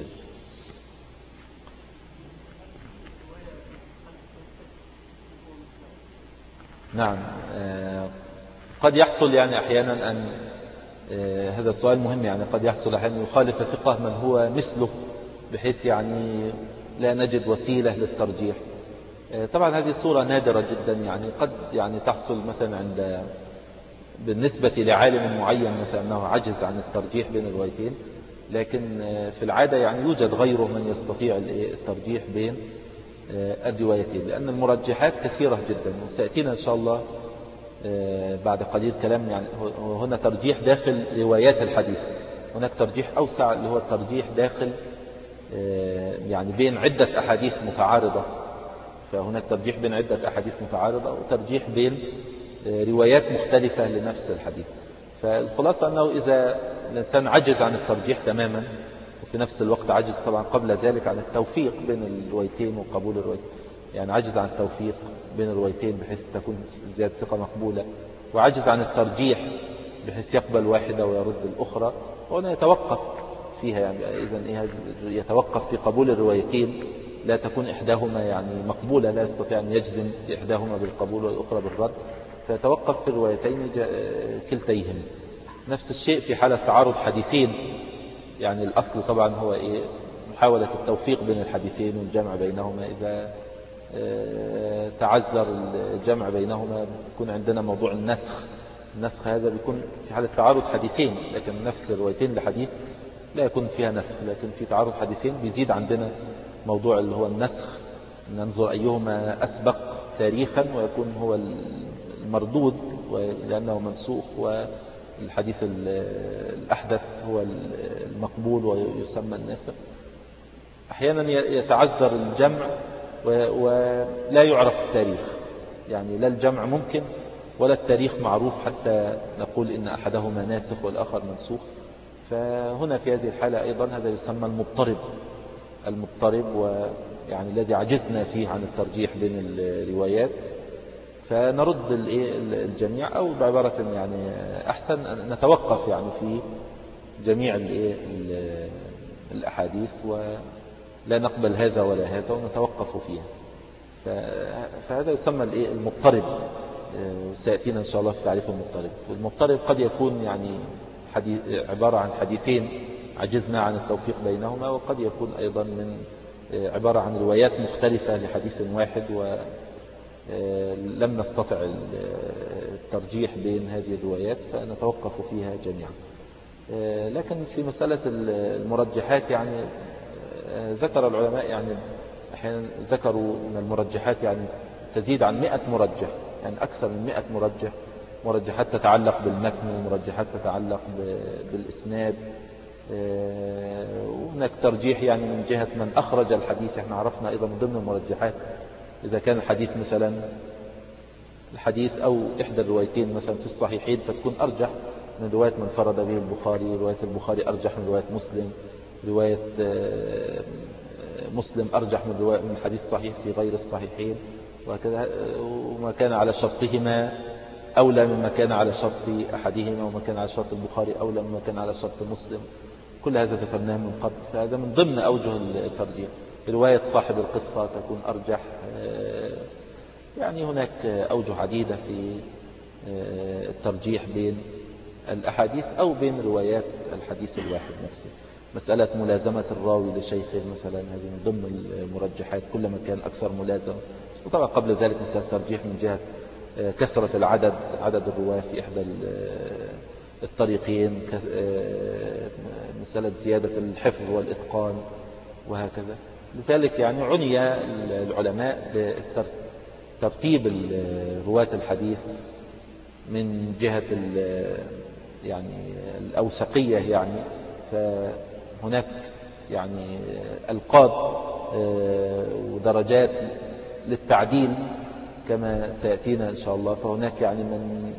نعم. قد يحصل يعني أحيانا أن هذا السؤال مهم، يعني قد يحصل أحيانا يخالف ثقة من هو مثله بحيث يعني لا نجد وسيلة للترجيح. طبعا هذه صورة نادرة جدا، يعني قد يعني تحصل مثلا عند بالنسبة لعالم معين مثلا أنه عجز عن الترجيح بين الروايتين، لكن في العادة يعني يوجد غيره من يستطيع الترجيح بين الروايتين، لأن المرجحات كثيرة جدا، وسيأتينا إن شاء الله بعد قليل كلام. يعني هنا ترجيح داخل روايات الحديث، هناك ترجيح أوسع اللي هو الترجيح داخل يعني بين عدة أحاديث متعارضة، فهناك ترجيح بين عدة أحاديث متعارضة وترجيح بين روايات مختلفة لنفس الحديث. فالخلاصة أنه إذا الإنسان عجز عن الترجيح تماما، وفي نفس الوقت عجز طبعا قبل ذلك عن التوفيق بين الروايتين وقبول الروايتين، يعني عجز عن التوفيق بين الروايتين بحيث تكون زيادة ثقة مقبولة، وعجز عن الترجيح بحيث يقبل واحدة ويرد الأخرى، وهنا يتوقف فيها. يعني إذن يتوقف في قبول الروايتين، لا تكون إحداهما يعني مقبولة، لا يستطيع أن يجزم إحداهما بالقبول والأخرى بالرد، فيتوقف في الروايتين كلتيهم. نفس الشيء في حالة تعارض حديثين، يعني الأصل طبعا هو إيه؟ محاولة التوفيق بين الحديثين والجمع بينهما. إذا تعذر الجمع بينهما بيكون عندنا موضوع النسخ. النسخ هذا بيكون في حالة تعارض حديثين، لكن نفس الروايتين لحديث لا يكون فيها نسخ، لكن في تعارض حديثين بيزيد عندنا موضوع اللي هو النسخ، ننظر أيهما أسبق تاريخا ويكون هو المردود لأنه منسوخ، والحديث الأحدث هو المقبول ويسمى الناسخ. أحيانا يتعذر الجمع ولا يعرف التاريخ، يعني لا الجمع ممكن ولا التاريخ معروف حتى نقول إن أحدهما ناسخ والآخر منسوخ. فهنا في هذه الحالة أيضا هذا يسمى المضطرب، المضطرب ويعني الذي عجزنا فيه عن الترجيح بين الروايات، فنرد الجميع، أو بعبارة يعني أحسن نتوقف يعني في جميع الأحاديث ولا نقبل هذا ولا هذا ونتوقف فيها. فهذا يسمى المضطرب، سيأتينا إن شاء الله في تعريف المضطرب. والمضطرب قد يكون يعني حديث عبارة عن حديثين عجزنا عن التوفيق بينهما، وقد يكون أيضا من عبارة عن روايات مختلفة لحديث واحد ولم نستطع الترجيح بين هذه الروايات فنتوقف فيها جميعا. لكن في مسألة المرجحات يعني ذكر العلماء، يعني أحيانا ذكروا أن المرجحات يعني تزيد عن مئة مرجح، يعني أكثر من مئة مرجح، مرجحات تتعلق بالمتن ومرجحات تتعلق بالإسناد، وهناك ترجيح يعني من جهة من أخرج الحديث. احنا عرفنا أيضا من ضمن المرجحات إذا كان الحديث مثلا الحديث أو إحدى الروايتين مثلا في الصحيحين فتكون أرجح من رواية من فرد به البخاري، رواية البخاري أرجح من رواية مسلم، رواية مسلم أرجح من رواية من حديث صحيح في غير الصحيحين، وهكذا. وما كان على شرطهما أولى مما كان على شرط أحدهما، وما كان على شرط البخاري أولى مما كان على شرط مسلم. كل هذا ذكرناه من قبل، فهذا من ضمن أوجه الترجيح. رواية صاحب القصة تكون أرجح. يعني هناك أوجه عديدة في الترجيح بين الأحاديث أو بين روايات الحديث الواحد نفسه. مسألة ملازمة الراوي لشيخه مثلا هذه من ضمن المرجحات، كلما كان أكثر ملازم. وطبعا قبل ذلك مسألة ترجيح من جهة كثرة العدد، عدد الرواة في إحدى الطريقين، مسألة زيادة الحفظ والإتقان وهكذا. لذلك يعني عني العلماء بترتيب رواة الحديث من جهة يعني الأوثقية، يعني فهناك يعني ألقاب ودرجات للتعديل كما سيأتينا إن شاء الله. فهناك يعني من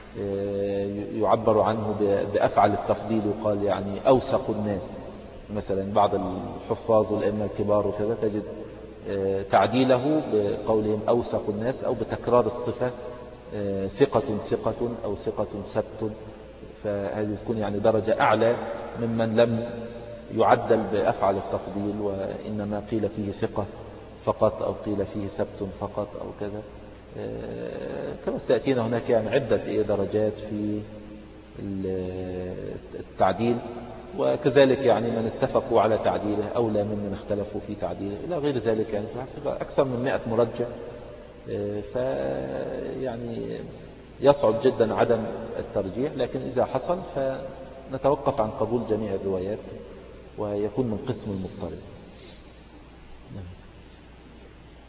يعبر عنه بأفعل التفضيل، وقال يعني أوثق الناس مثلا. بعض الحفاظ والأئمة الكبار وكذا تجد تعديله بقولهم أوثق الناس، أو بتكرار الصفة ثقة ثقة أو ثقة سبت. فهذه تكون يعني درجة أعلى ممن لم يعدل بأفعل التفضيل، وإنما قيل فيه ثقة فقط أو قيل فيه سبت فقط أو كذا. كما سيأتينا هناك يعني عدة درجات في التعديل، وكذلك يعني من اتفقوا على تعديله أولى ممن اختلفوا في تعديله إلى غير ذلك. يعني أكثر من مئة مرجح، فيعني يصعب جدا عدم الترجيح. لكن إذا حصل فنتوقف عن قبول جميع الروايات ويكون من قسم المضطرب.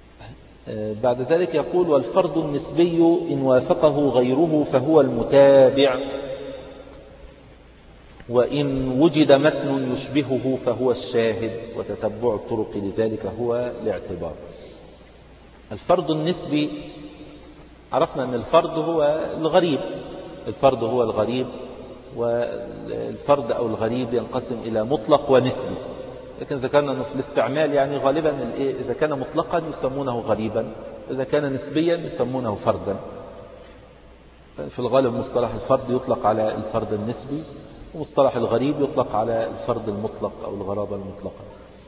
بعد ذلك يقول والفرد النسبي إن وافقه غيره فهو المتابع، وإن وجد متن يشبهه فهو الشاهد، وتتبع الطرق لذلك هو الاعتبار. الفرد النسبي عرفنا أن الفرد هو الغريب، الفرد هو الغريب، والفرد أو الغريب ينقسم إلى مطلق ونسبي، لكن ذكرنا أنه في الاستعمال يعني غالبا إذا كان مطلقا يسمونه غريبا، إذا كان نسبيا يسمونه فردا. في الغالب مصطلح الفرد يطلق على الفرد النسبي، ومصطلح الغريب يطلق على الفرد المطلق أو الغرابة المطلقة.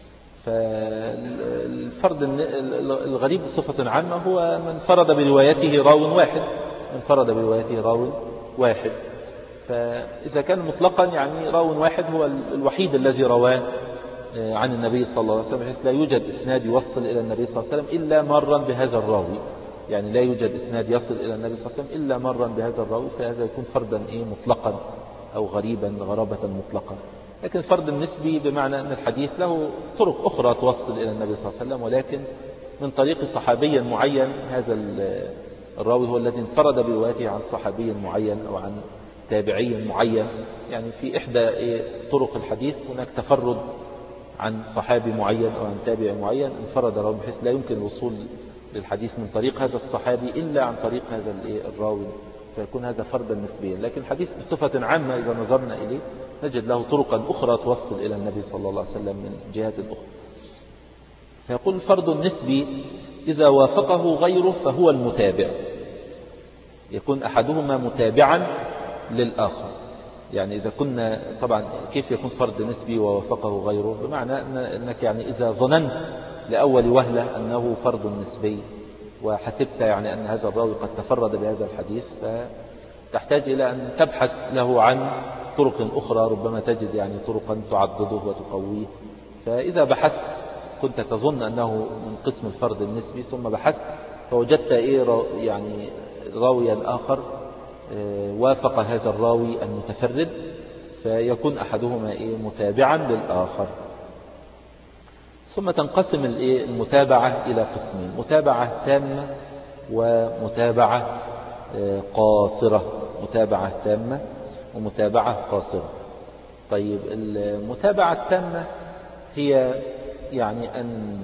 فالفرد الغريب بصفة عامة هو من فرد بروايته راو واحد، من فرد بروايته راو واحد. فإذا كان مطلقا يعني راو واحد هو الوحيد الذي رواه عن النبي صلى الله عليه وسلم، بحيث لا يوجد إسناد يوصل إلى النبي صلى الله عليه وسلم إلا مرا بهذا الراوي، يعني لا يوجد إسناد يصل إلى النبي صلى الله عليه وسلم إلا مرا بهذا الراوي، فهذا يكون فردا إيه مطلقا أو غريبا غرابة مطلقة. لكن الفرد النسبي بمعنى أن الحديث له طرق أخرى توصل إلى النبي صلى الله عليه وسلم، ولكن من طريق صحابي معين، هذا الراوي هو الذي انفرد بروايته عن صحابي معين أو عن تابعي معين. يعني في إحدى طرق الحديث هناك تفرد عن صحابي معين أو عن تابع معين انفرد راوي، بحيث لا يمكن الوصول للحديث من طريق هذا الصحابي إلا عن طريق هذا الراوي، فيكون هذا فردا نسبيا. لكن الحديث بصفة عامة إذا نظرنا إليه نجد له طرقا أخرى توصل إلى النبي صلى الله عليه وسلم من جهات أخرى. فيقول الفرد النسبي إذا وافقه غيره فهو المتابع، يكون أحدهما متابعا للآخر. يعني إذا كنا طبعا كيف يكون فرد نسبي ووافقه غيره؟ بمعنى أنك يعني إذا ظننت لأول وهلة أنه فرد نسبي وحسبت يعني أن هذا الراوي قد تفرد بهذا الحديث، فتحتاج إلى أن تبحث له عن طرق أخرى، ربما تجد يعني طرقا تعضده وتقويه. فإذا بحثت كنت تظن أنه من قسم الفرد النسبي، ثم بحثت فوجدت إيه يعني راويا آخر وافق هذا الراوي المتفرد، فيكون أحدهما إيه متابعا للآخر. ثم تنقسم المتابعة إلى قسمين: متابعة تامة ومتابعة قاصرة. متابعة تامة ومتابعة قاصرة. طيب المتابعة التامة هي يعني أن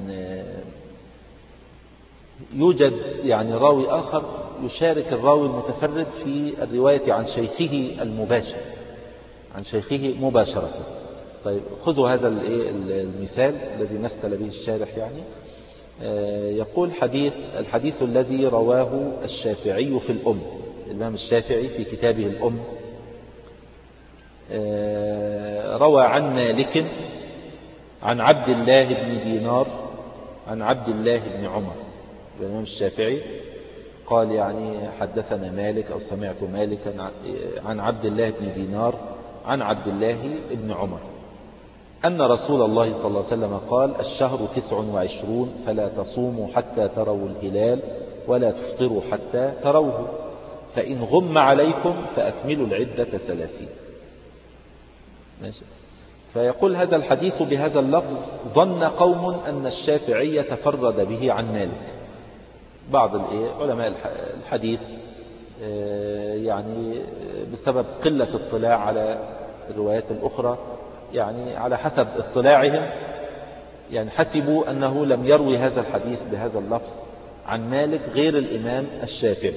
يوجد يعني راوي آخر يشارك الراوي المتفرد في الرواية عن شيخه المباشر، عن شيخه مباشرة. طيب خذوا هذا المثال الذي مثل به الشارح. يعني يقول حديث الحديث الذي رواه الشافعي في الأم، الإمام الشافعي في كتابه الأم روى عن مالك عن عبد الله بن دينار عن عبد الله بن عمر. الإمام الشافعي قال يعني حدثنا مالك أو سمعت مالكا عن عبد الله بن دينار عن عبد الله بن عمر أن رسول الله صلى الله عليه وسلم قال: الشهر تسع وعشرون فلا تصوموا حتى تروا الهلال ولا تفطروا حتى تروه، فإن غم عليكم فأكملوا العدة ثلاثين. ماشي. فيقول هذا الحديث بهذا اللفظ ظن قوم أن الشافعي تفرد به عن مالك. بعض علماء الحديث يعني بسبب قلة اطلاع على الروايات الأخرى، يعني على حسب اطلاعهم يعني حسبوا أنه لم يروي هذا الحديث بهذا اللفظ عن مالك غير الإمام الشافعي،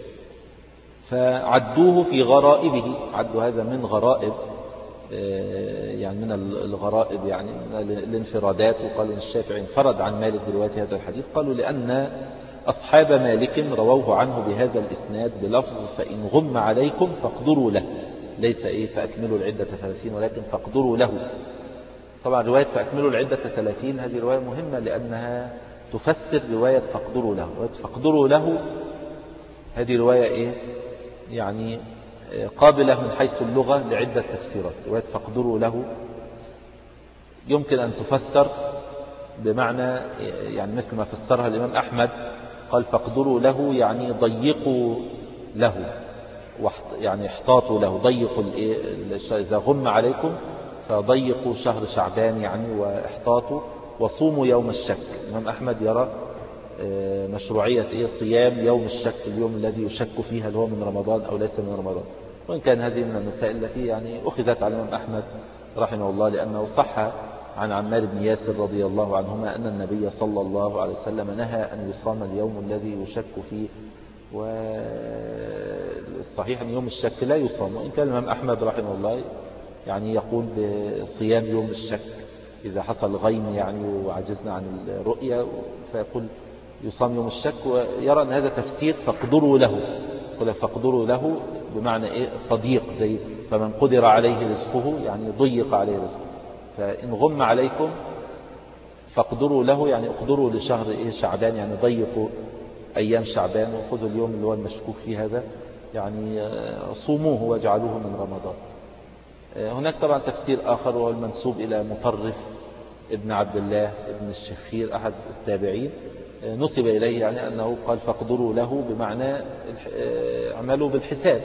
فعدوه في غرائبه، عدوا هذا من غرائب يعني من الغرائب يعني من الانفرادات. وقالوا إن الشافعي انفرد عن مالك برواية هذا الحديث، قالوا لأن أصحاب مالك رووه عنه بهذا الإسناد بلفظ فإن غم عليكم فاقدروا له، ليس إيه فأكملوا العدة ثلاثين ولكن فاقدروا له. طبعا رواية فأكملوا العدة ثلاثين هذه رواية مهمة لأنها تفسر رواية فاقدروا له. رواية فاقدروا له هذه رواية إيه يعني قابلة من حيث اللغة لعدة تفسيرات. رواية فاقدروا له يمكن أن تفسر بمعنى يعني مثل ما فسرها الإمام أحمد، قال فاقدروا له يعني ضيقوا له، يعني احتاطوا له، ضيقوا إذا غم عليكم فضيقوا شهر شعبان يعني واحتاطوا، وصوموا يوم الشك. الإمام أحمد يرى مشروعية إيه صيام يوم الشك، اليوم الذي يشك فيه هل هو من رمضان أو ليس من رمضان. وإن كان هذه من المسائل التي يعني أخذت على الإمام أحمد رحمه الله، لأنه صح عن عمار بن ياسر رضي الله عنهما أن النبي صلى الله عليه وسلم نهى أن يصام اليوم الذي يشك فيه، والصحيح أن يوم الشك لا يصام. وإن كان الإمام أحمد رحمه الله يعني يقول بصيام يوم الشك إذا حصل غيم يعني وعجزنا عن الرؤية، فيقول يصام يوم الشك، ويرى أن هذا تفسير فاقدروا له، قل فاقدروا له بمعنى إيه التضييق، زي فمن قدر عليه رزقه يعني ضيق عليه رزقه، فإن غم عليكم فاقدروا له يعني اقدروا لشهر إيه شعبان، يعني ضيقوا أيام شعبان وخذوا اليوم اللي هو المشكوك فيه هذا يعني صوموه واجعلوه من رمضان. هناك طبعا تفسير آخر وهو المنسوب إلى مطرف ابن عبد الله ابن الشخير أحد التابعين، نسب إليه يعني أنه قال فاقدروا له بمعنى اعملوا بالحساب،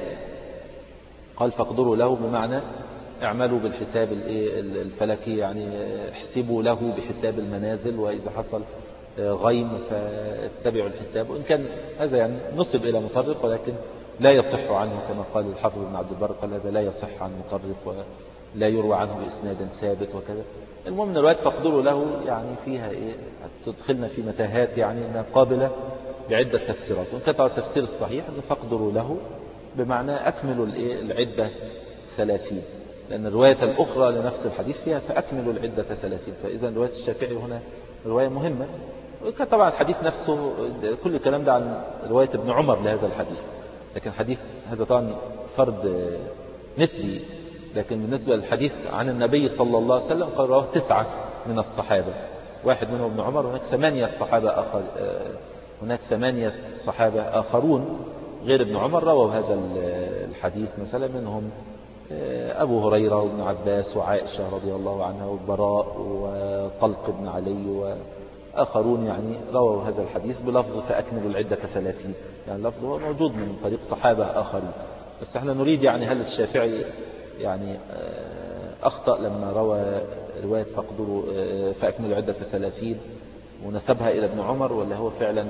قال فاقدروا له بمعنى اعملوا بالحساب الفلكي، يعني احسبوا له بحساب المنازل، وإذا حصل غيم فاتبعوا الحساب. وإن كان هذا يعني نسب إلى مطرف ولكن لا يصح عنه كما قال الحافظ ابن عبد البر، قال هذا لا يصح عن مطرف ولا يروى عنه بإسناد ثابت وكذا. المهم من الوقت فاقدروا له يعني فيها إيه تدخلنا في متاهات يعني أنها قابلة لعدة تفسيرات. وإن كانت التفسير الصحيح فاقدروا له بمعنى أكملوا العدة ثلاثين، لأن الرواية الأخرى لنفس الحديث فيها فأكملوا العدة ثلاثين، فإذا رواية الشافعي هنا رواية مهمة. وكان طبعا الحديث نفسه كل الكلام ده عن رواية ابن عمر لهذا الحديث، لكن حديث هذا طبعا فرد نسبي، لكن بالنسبة للحديث عن النبي صلى الله عليه وسلم قال رواه تسعة من الصحابة، واحد منهم ابن عمر، هناك ثمانية صحابة آخر هناك ثمانية صحابة آخرون غير ابن عمر رووا هذا الحديث، مثلا منهم أبو هريرة وابن عباس وعائشة رضي الله عنها والبراء وطلق بن علي وآخرون يعني رووا هذا الحديث بلفظ فأكملوا العدة ثلاثين، يعني اللفظ هو موجود من طريق صحابة آخرين. بس احنا نريد يعني هل الشافعي يعني أخطأ لما روى رواية فاقدروا فأكملوا عدة ثلاثين ونسبها إلى ابن عمر، ولا هو فعلا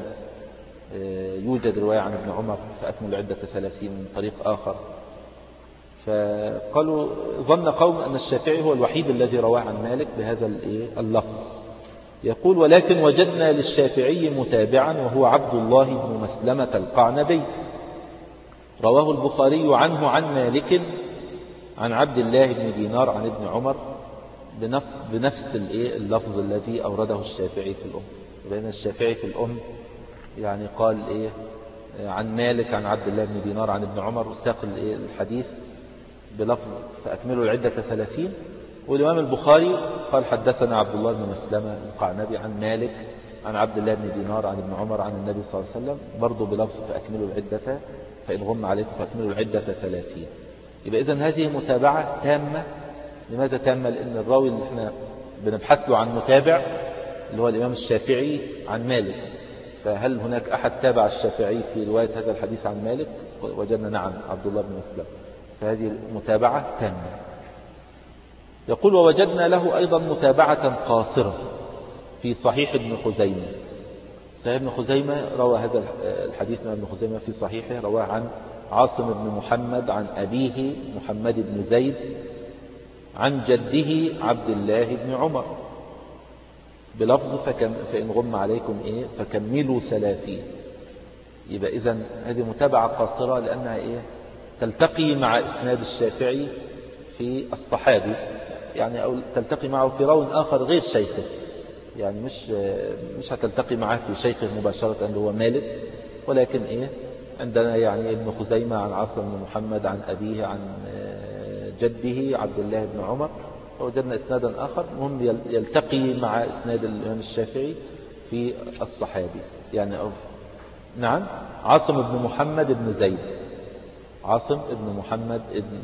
يوجد رواية عن ابن عمر فأكملوا عدة ثلاثين من طريق آخر؟ فقالوا ظن قوم أن الشافعي هو الوحيد الذي رواه عن مالك بهذا اللفظ. يقول ولكن وجدنا للشافعي متابعا وهو عبد الله بن مسلمة القعنبي، رواه البخاري عنه عن مالك عن عبد الله بن دينار عن ابن عمر بنفس اللفظ الذي أورده الشافعي في الأم. لأن الشافعي في الأم يعني قال إيه عن مالك عن عبد الله بن دينار عن ابن عمر، وساق الحديث بلفظ فأكملوا العدة ثلاثين. والإمام البخاري قال حدثنا عبد الله بن مسلمة القعنبي عن مالك عن عبد الله بن دينار عن ابن عمر عن النبي صلى الله عليه وسلم برضو بلفظ فأكملوا العدة فإن غم عليكم فأكملوا العدة ثلاثين. يبقى إذن هذه متابعة تامة. لماذا تامة؟ لأن الراوي اللي احنا بنبحث له عن متابع اللي هو الإمام الشافعي عن مالك، فهل هناك أحد تابع الشافعي في رواية هذا الحديث عن مالك؟ وجدنا نعم عبد الله بن مسلم، فهذه متابعة تامة. يقول ووجدنا له أيضا متابعة قاصرة في صحيح ابن خزيمة. صحيح ابن خزيمة روى هذا الحديث من ابن خزيمة في صحيحه، رواه عن عاصم بن محمد عن أبيه محمد بن زيد عن جده عبد الله بن عمر بلفظ فكم فإن غم عليكم إيه فكملوا ثلاثين. يبقى إذن هذه متابعة قاصرة لأنها إيه تلتقي مع إسناد الشافعي في الصحابي، يعني أو تلتقي معه في راو آخر غير شيخه، يعني مش مش هتلتقي معه في شيخه مباشرة اللي هو مالك، ولكن إيه عندنا يعني ابن خزيمة عن عاصم بن محمد عن أبيه عن جده عبد الله بن عمر، ووجدنا إسنادا آخر مهم يلتقي مع إسناد الإمام الشافعي في الصحابي. يعني نعم عاصم بن محمد بن زيد، عاصم بن محمد بن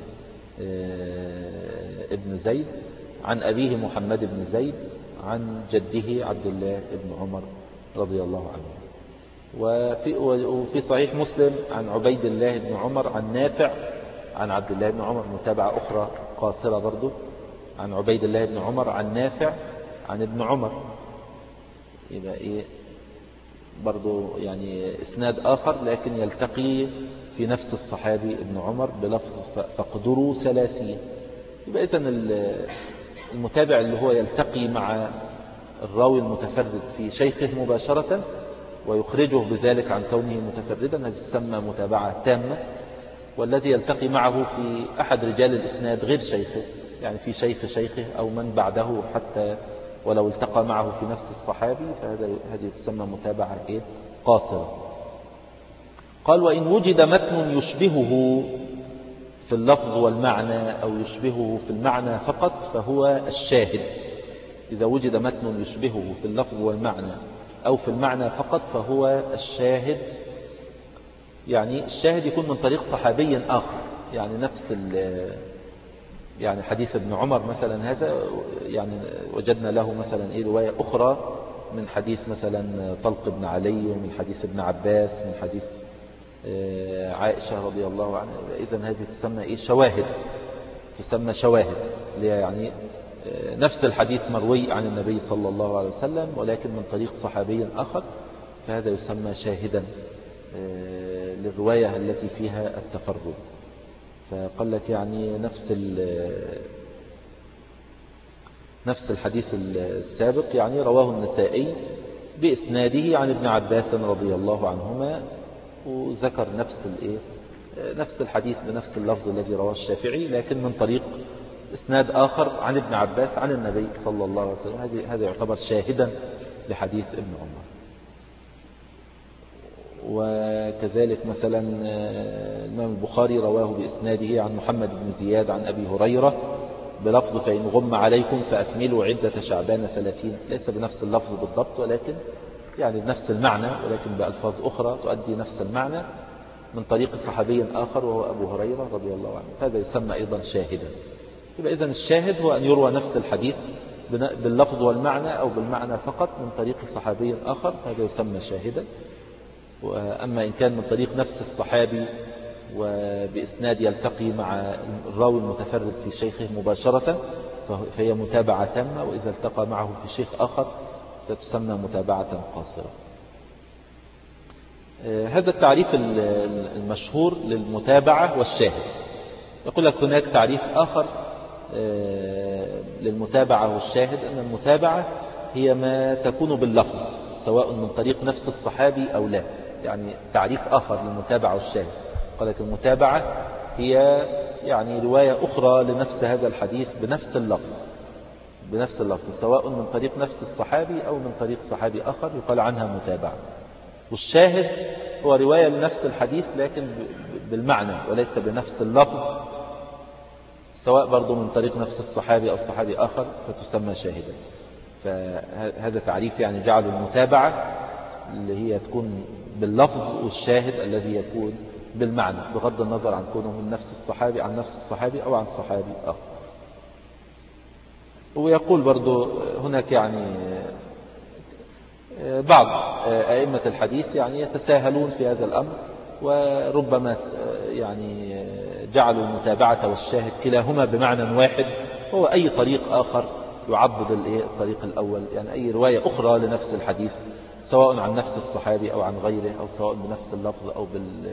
ابن زيد عن أبيه محمد بن زيد عن جده عبد الله بن عمر رضي الله عنه. وفي, وفي صحيح مسلم عن عبيد الله بن عمر عن نافع عن عبد الله بن عمر، متابعة أخرى قاصرة برضو عن عبيد الله بن عمر عن نافع عن ابن عمر. يبقى إيه برضو يعني إسناد آخر لكن يلتقي في نفس الصحابي ابن عمر بلفظ فاقدروا ثلاثين. يبقى إذن المتابع اللي هو يلتقي مع الراوي المتفرد في شيخه مباشرة ويخرجه بذلك عن كونه متفردا، هذه تسمى متابعة تامة. والذي يلتقي معه في أحد رجال الإسناد غير شيخه، يعني في شيخ شيخه أو من بعده حتى ولو التقى معه في نفس الصحابي، فهذه تسمى متابعة إيه؟ قاصرة. قال وإن وجد متن يشبهه في اللفظ والمعنى أو يشبهه في المعنى فقط فهو الشاهد. إذا وجد متن يشبهه في اللفظ والمعنى أو في المعنى فقط فهو الشاهد. يعني الشاهد يكون من طريق صحابي آخر، يعني نفس يعني حديث ابن عمر مثلا هذا يعني وجدنا له مثلا إيه رواية أخرى من حديث مثلا طلق بن علي ومن حديث ابن عباس ومن حديث عائشة رضي الله عنها. إذن هذه تسمى إيه؟ شواهد، تسمى شواهد، يعني نفس الحديث مروي عن النبي صلى الله عليه وسلم ولكن من طريق صحابي آخر، فهذا يسمى شاهدا للرواية التي فيها التفرد. فقال لك يعني نفس نفس الحديث السابق يعني رواه النسائي بإسناده عن ابن عباس رضي الله عنهما، وذكر نفس الايه نفس الحديث بنفس اللفظ الذي رواه الشافعي لكن من طريق اسناد آخر عن ابن عباس عن النبي صلى الله عليه وسلم. هذا هذا يعتبر شاهدا لحديث ابن عمر. وكذلك مثلا الإمام البخاري رواه بإسناده عن محمد بن زياد عن أبي هريرة بلفظ فإن غم عليكم فأكملوا عدة شعبان ثلاثين، ليس بنفس اللفظ بالضبط ولكن يعني بنفس المعنى ولكن بألفاظ أخرى تؤدي نفس المعنى من طريق صحابي آخر وهو أبو هريرة رضي الله عنه، هذا يسمى أيضا شاهدا. يبقى إذن الشاهد هو أن يروى نفس الحديث باللفظ والمعنى أو بالمعنى فقط من طريق صحابي آخر، هذا يسمى شاهدا. وأما إن كان من طريق نفس الصحابي وبإسناد يلتقي مع الراوي المتفرد في شيخه مباشرة فهي متابعة تامة، وإذا التقى معه في شيخ آخر فتسمى متابعة قاصرة. هذا التعريف المشهور للمتابعة والشاهد. يقول لك هناك تعريف آخر للمتابعة والشاهد، أن المتابعة هي ما تكون باللفظ سواء من طريق نفس الصحابي أو لا، يعني تعريف آخر للمتابعة والشاهد. قال لك المتابعة هي يعني رواية أخرى لنفس هذا الحديث بنفس اللفظ بنفس اللفظ سواء من طريق نفس الصحابي أو من طريق صحابي آخر يقال عنها متابعة. والشاهد هو رواية لنفس الحديث لكن بالمعنى وليس بنفس اللفظ سواء برضو من طريق نفس الصحابي أو صحابي آخر فتسمى شاهدا. فهذا تعريف يعني جعل المتابعة اللي هي تكون باللفظ والشاهد الذي يكون بالمعنى بغض النظر عن كونه من نفس الصحابي عن نفس الصحابي أو عن صحابي آخر. ويقول برضو هناك يعني بعض أئمة الحديث يعني يتساهلون في هذا الأمر، وربما يعني جعلوا المتابعة والشاهد كلاهما بمعنى واحد، هو أي طريق آخر يعضد الطريق الأول، يعني أي رواية أخرى لنفس الحديث سواء عن نفس الصحابي أو عن غيره أو سواء بنفس اللفظ أو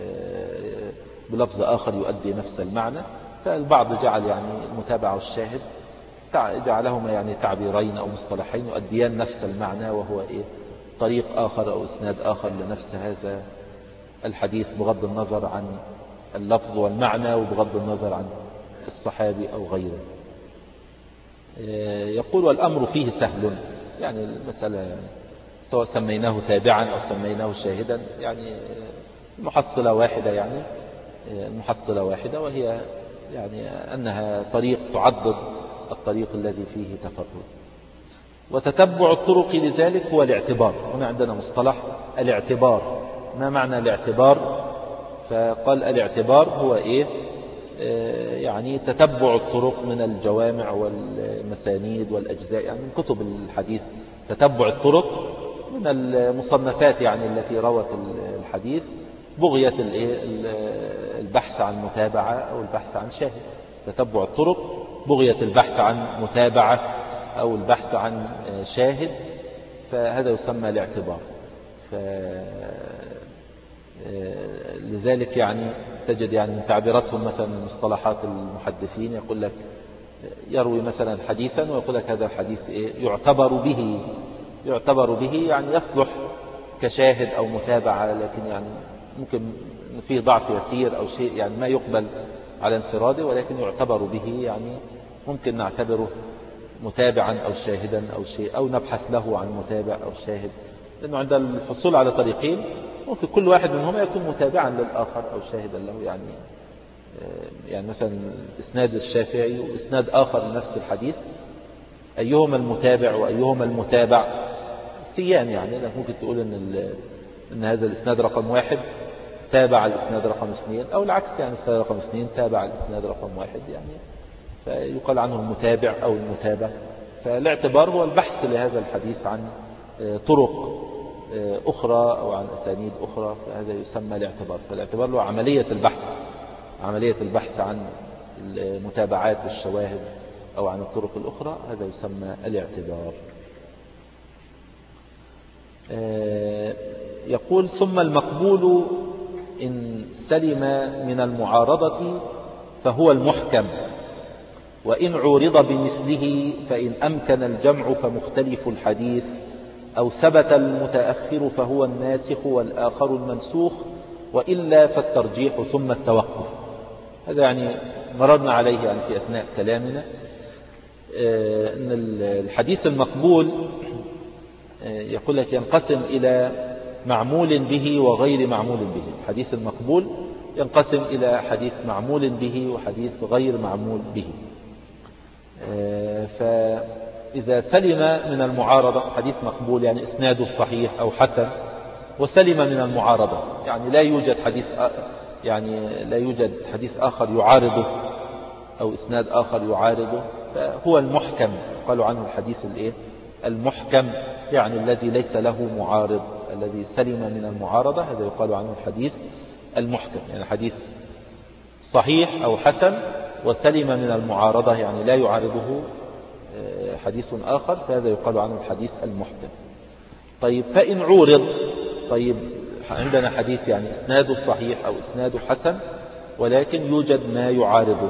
بلفظ آخر يؤدي نفس المعنى. فالبعض جعل يعني المتابعة والشاهد جعلهما يعني تعبيرين أو مصطلحين يؤديان نفس المعنى، وهو إيه؟ طريق آخر أو إسناد آخر لنفس هذا الحديث بغض النظر عن اللفظ والمعنى وبغض النظر عن الصحابي أو غيره. يقول والأمر فيه سهل، يعني المسألة سواء سميناه تابعا أو سميناه شاهدا يعني محصلة واحدة، يعني المحصلة واحدة، وهي يعني أنها طريق تعضد الطريق الذي فيه تفرد. وتتبع الطرق لذلك هو الاعتبار. هنا عندنا مصطلح الاعتبار. ما معنى الاعتبار؟ فقال الاعتبار هو إيه؟ يعني تتبع الطرق من الجوامع والمسانيد والأجزاء، يعني من كتب الحديث تتبع الطرق من المصنفات يعني التي روت الحديث بغية البحث عن متابعة أو البحث عن شاهد. تتبع الطرق بغية البحث عن متابعة أو البحث عن شاهد، فهذا يسمى الاعتبار. لذلك يعني تجد يعني من تعبيراتهم مثلا من مصطلحات المحدثين يقول لك يروي مثلا حديثا ويقول لك هذا الحديث إيه؟ يعتبر به يعتبر به يعني يصلح كشاهد أو متابعة، لكن يعني ممكن فيه ضعف يسير أو شيء يعني ما يقبل على انفراده، ولكن يعتبر به يعني ممكن نعتبره متابعا أو شاهدا أو شيء، أو نبحث له عن متابع أو شاهد، لأنه عند الحصول على طريقين ممكن كل واحد منهما يكون متابعا للآخر أو شاهدا له. يعني يعني مثلا إسناد الشافعي وإسناد آخر لنفس الحديث، أيهما المتابع وأيهما المتابع سيان، يعني ممكن تقول إن, إن هذا الإسناد رقم واحد تابع الإسناد رقم اثنين، أو العكس يعني الإسناد رقم اثنين تابع الإسناد رقم واحد، يعني فيقال عنه المتابع أو المتابع. فالاعتبار هو البحث لهذا الحديث عن طرق أخرى أو عن أسانيد أخرى، فهذا يسمى الاعتبار. فالاعتبار له عملية البحث عملية البحث عن المتابعات والشواهد أو عن الطرق الأخرى، هذا يسمى الاعتبار. يقول ثم المقبول إن سلم من المعارضة فهو المحكم، وإن عورض بمثله فإن أمكن الجمع فمختلف الحديث، أو ثبت المتأخر فهو الناسخ والآخر المنسوخ، وإلا فالترجيح ثم التوقف. هذا يعني مررنا عليه يعني في أثناء كلامنا، أن الحديث المقبول يقول لك ينقسم إلى معمول به وغير معمول به. الحديث المقبول ينقسم إلى حديث معمول به وحديث غير معمول به. فإذا سلم من المعارضة، حديث مقبول يعني إسناده صحيح أو حسن، وسلم من المعارضة يعني لا يوجد حديث يعني لا يوجد حديث آخر يعارضه أو إسناد آخر يعارضه، فهو المحكم. قالوا عنه الحديث الإيه؟ المحكم، يعني الذي ليس له معارض، الذي سلم من المعارضة، هذا يقال عنه الحديث المحكم. يعني حديث صحيح أو حسن وسلم من المعارضة، يعني لا يعارضه حديث آخر، فهذا يقال عنه الحديث المحكم. طيب فإن عورض، طيب عندنا حديث يعني إسناده صحيح أو إسناده حسن ولكن يوجد ما يعارضه،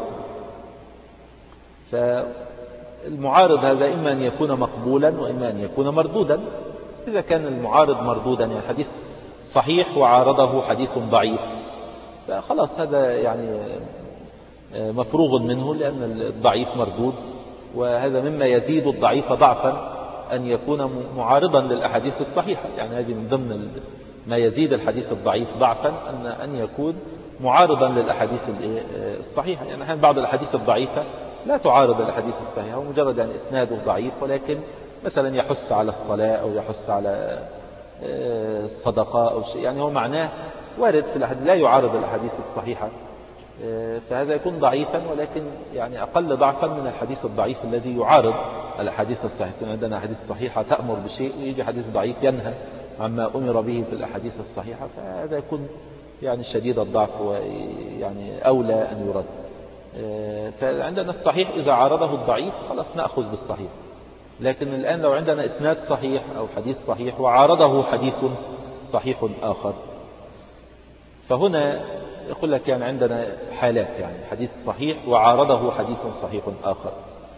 فالمعارض هذا إما أن يكون مقبولا وإما أن يكون مردودا. إذا كان المعارض مردودا يعني حديث صحيح وعارضه حديث ضعيف، فخلاص هذا يعني مفروغ منه، لأن الضعيف مردود، وهذا مما يزيد الضعيف ضعفا أن يكون معارضا للأحاديث الصحيحة. يعني هذه من ضمن ما يزيد الحديث الضعيف ضعفا أن أن يكون معارضا للأحاديث الصحيحة. يعني أحيانا بعض الأحاديث الضعيفة لا تعارض الأحاديث الصحيحة، ومجرد يعني إسناده ضعيف، ولكن مثلا يحث على الصلاة أو يحث على الصدقة أو شيء، يعني هو معناه وارد في الأحاديث لا يعارض الأحاديث الصحيحة، فهذا يكون ضعيفا ولكن يعني أقل ضعفا من الحديث الضعيف الذي يعارض الأحاديث الصحيحة. عندنا أحاديث صحيحة تأمر بشيء ويجي حديث ضعيف ينهى عما أمر به في الأحاديث الصحيحة، فهذا يكون يعني شديد الضعف ويعني أولى أن يرد. فعندنا الصحيح إذا عارضه الضعيف خلاص نأخذ بالصحيح. لكن الآن لو عندنا إسناد صحيح أو حديث صحيح وعارضه حديث صحيح آخر، فهنا يقول لك يعني عندنا حالات، يعني حديث صحيح وعارضه حديث صحيح آخر.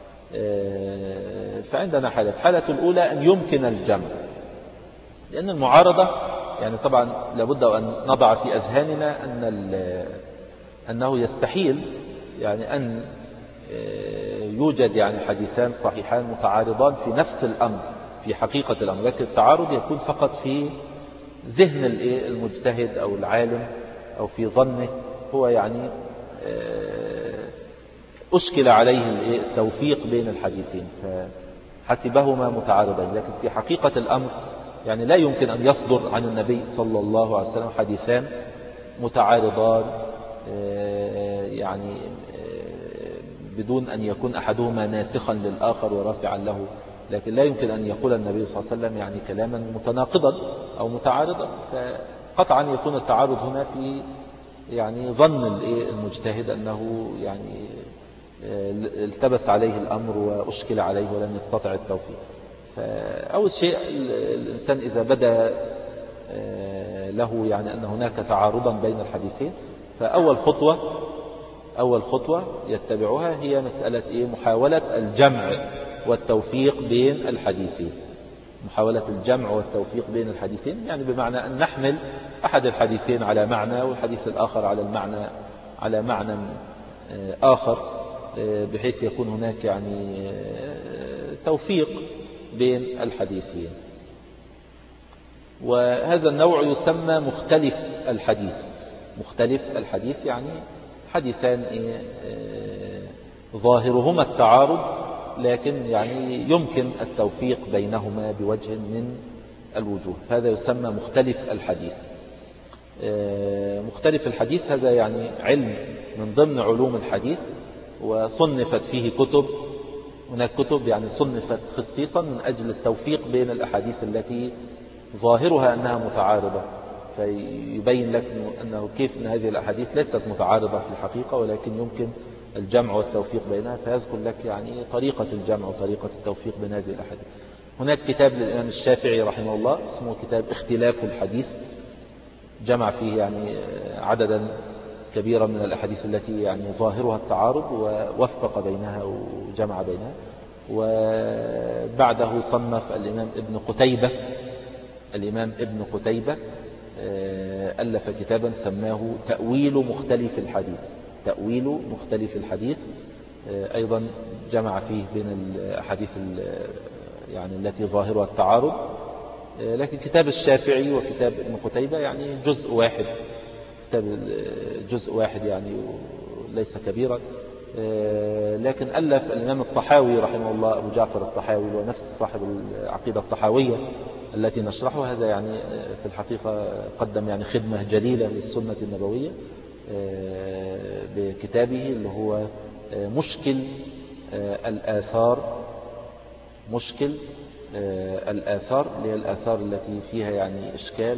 فعندنا حالات. الحالة الأولى أن يمكن الجمع، لأن المعارضة يعني طبعا لابد أن نضع في أذهاننا أن أنه يستحيل يعني أن يوجد يعني حديثان صحيحان متعارضان في نفس الأمر في حقيقة الأمر، لكن التعارض يكون فقط في ذهن المجتهد أو العالم أو في ظنه، هو يعني أشكل عليه التوفيق بين الحديثين فحسبهما متعارضين، لكن في حقيقة الأمر يعني لا يمكن أن يصدر عن النبي صلى الله عليه وسلم حديثان متعارضان يعني بدون أن يكون أحدهما ناسخا للآخر ورافعا له. لكن لا يمكن أن يقول النبي صلى الله عليه وسلم يعني كلاما متناقضا أو متعارضا، فقطعا يكون التعارض هنا في يعني ظن المجتهد أنه يعني التبس عليه الأمر وأشكل عليه ولم يستطع التوفيق. فأول شيء الإنسان إذا بدأ له يعني أن هناك تعارضا بين الحديثين. فأول خطوة أول خطوة يتبعها هي مسألة إيه؟ محاولة الجمع والتوفيق بين الحديثين. محاولة الجمع والتوفيق بين الحديثين يعني بمعنى أن نحمل أحد الحديثين على معنى والحديث الآخر على المعنى على معنى آخر، بحيث يكون هناك يعني توفيق بين الحديثين. وهذا النوع يسمى مختلف الحديث. مختلف الحديث يعني حديثان ظاهرهما التعارض، لكن يعني يمكن التوفيق بينهما بوجه من الوجوه، هذا يسمى مختلف الحديث. مختلف الحديث هذا يعني علم من ضمن علوم الحديث، وصنفت فيه كتب. هناك كتب يعني صنفت خصيصا من أجل التوفيق بين الأحاديث التي ظاهرها أنها متعارضة، فيبين لك أنه كيف أن هذه الأحاديث ليست متعارضة في الحقيقة، ولكن يمكن الجمع والتوفيق بينها، فيذكر لك يعني طريقة الجمع وطريقة التوفيق بين هذه الأحاديث. هناك كتاب للإمام الشافعي رحمه الله اسمه كتاب اختلاف الحديث، جمع فيه يعني عددا كبيرا من الأحاديث التي يعني ظاهرها التعارض ووفق بينها وجمع بينها. وبعده صنف الإمام ابن قتيبة الإمام ابن قتيبة ألف كتابا سماه تأويل مختلف الحديث. تأويل مختلف الحديث أيضا جمع فيه بين الأحاديث يعني التي ظاهرها التعارض. لكن كتاب الشافعي وكتاب ابن قتيبة يعني جزء واحد، كتاب جزء واحد يعني ليس كبيرا. لكن ألف الإمام الطحاوي رحمه الله، أبو جعفر الطحاوي، ونفس صاحب العقيدة الطحاوية التي نشرحها، هذا يعني في الحقيقة قدم يعني خدمة جليلة للسنة النبوية بكتابه اللي هو مشكل الآثار. مشكل الآثار اللي هي الآثار التي فيها يعني إشكال،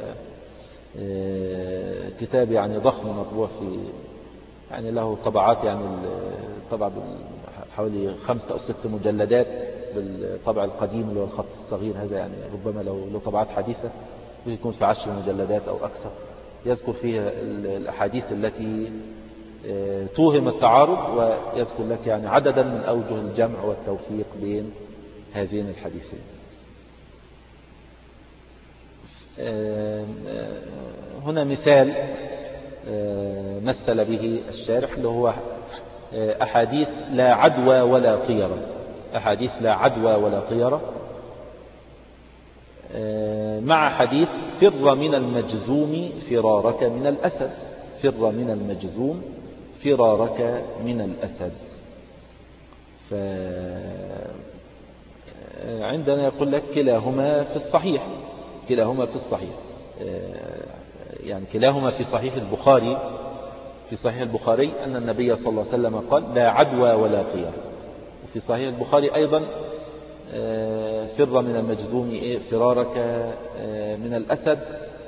وكتاب يعني ضخم مطبوع في يعني له طبعات، يعني طبع حوالي خمسة أو ست مجلدات بالطبع القديم اللي هو الخط الصغير هذا، يعني ربما لو لو طبعات حديثة يكون في عشر مجلدات أو أكثر، يذكر فيها الأحاديث التي توهم التعارض، ويذكر لك يعني عددا من أوجه الجمع والتوفيق بين هذين الحديثين. هنا مثال مثل به الشارح اللي هو أحاديث لا عدوى ولا طيرة. أحاديث لا عدوى ولا طيرة مع حديث فر من المجذوم فرارك من الأسد. فر من المجذوم فرارك من الأسد. فعندنا يقول لك كلاهما في الصحيح. كلاهما في الصحيح يعني كلاهما في صحيح البخاري. في صحيح البخاري أن النبي صلى الله عليه وسلم قال لا عدوى ولا طيرة. وفي صحيح البخاري أيضا فر من المجذوم فرارك من الأسد.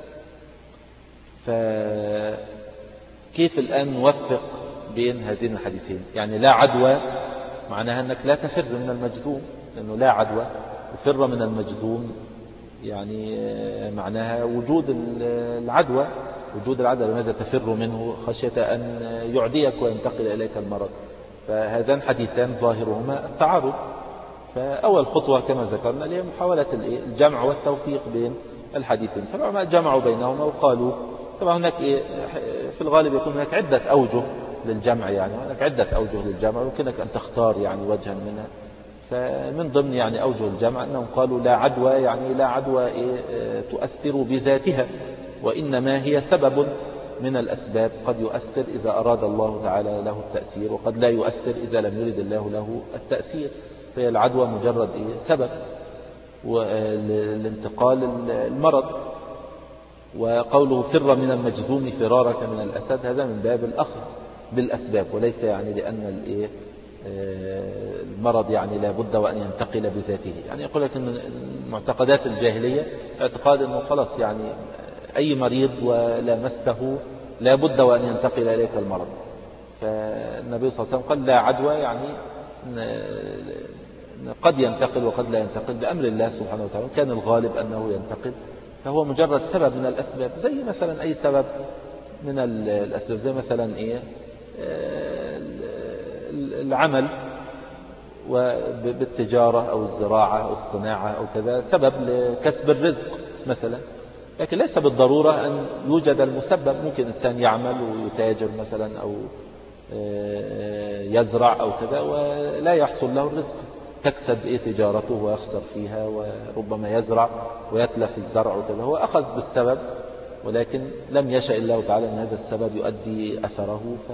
فكيف الآن نوفق بين هذين الحديثين؟ يعني لا عدوى معناها أنك لا تفر من المجذوم، لأنه لا عدوى. وفر من المجذوم يعني معناها وجود العدوى. وجود العدوى، لماذا تفر منه؟ خشية أن يعديك وينتقل إليك المرض. فهذان حديثان ظاهرهما التعارض. فأول خطوة كما ذكرنا هي محاولة الجمع والتوفيق بين الحديثين. فالعلماء جمعوا بينهما وقالوا طبعا هناك إيه في الغالب يكون هناك عدة أوجه للجمع، يعني هناك عدة أوجه للجمع يمكنك أن تختار يعني وجها منها. فمن ضمن يعني أوجه الجمع أنهم قالوا لا عدوى، يعني لا عدوى إيه تؤثر بذاتها، وإنما هي سبب من الأسباب قد يؤثر إذا أراد الله تعالى له التأثير، وقد لا يؤثر إذا لم يرد الله له التأثير. فهي العدوى مجرد إيه سبب لانتقال المرض. وقوله فر من المجذوم فرارك من الأسد هذا من باب الأخذ بالأسباب، وليس يعني لأن المرض يعني لا بد وأن ينتقل بذاته. يعني يقول لك أن المعتقدات الجاهلية اعتقاد أنه خلاص يعني أي مريض ولامسته لا بد وأن ينتقل إليك المرض. فالنبي صلى الله عليه وسلم قال لا عدوى، يعني قد ينتقل وقد لا ينتقل بأمر الله سبحانه وتعالى. كان الغالب أنه ينتقل، فهو مجرد سبب من الأسباب، زي مثلا أي سبب من الأسباب، زي مثلا إيه العمل بالتجارة أو الزراعة أو الصناعة أو كذا، سبب لكسب الرزق مثلا، لكن ليس بالضرورة أن يوجد المسبب. ممكن إنسان يعمل ويتاجر مثلا أو يزرع أو كذا ولا يحصل له الرزق، تكسب إيه تجارته ويخسر فيها، وربما يزرع ويتلف الزرع وكذا، هو أخذ بالسبب ولكن لم يشاء الله تعالى أن هذا السبب يؤدي أثره. ف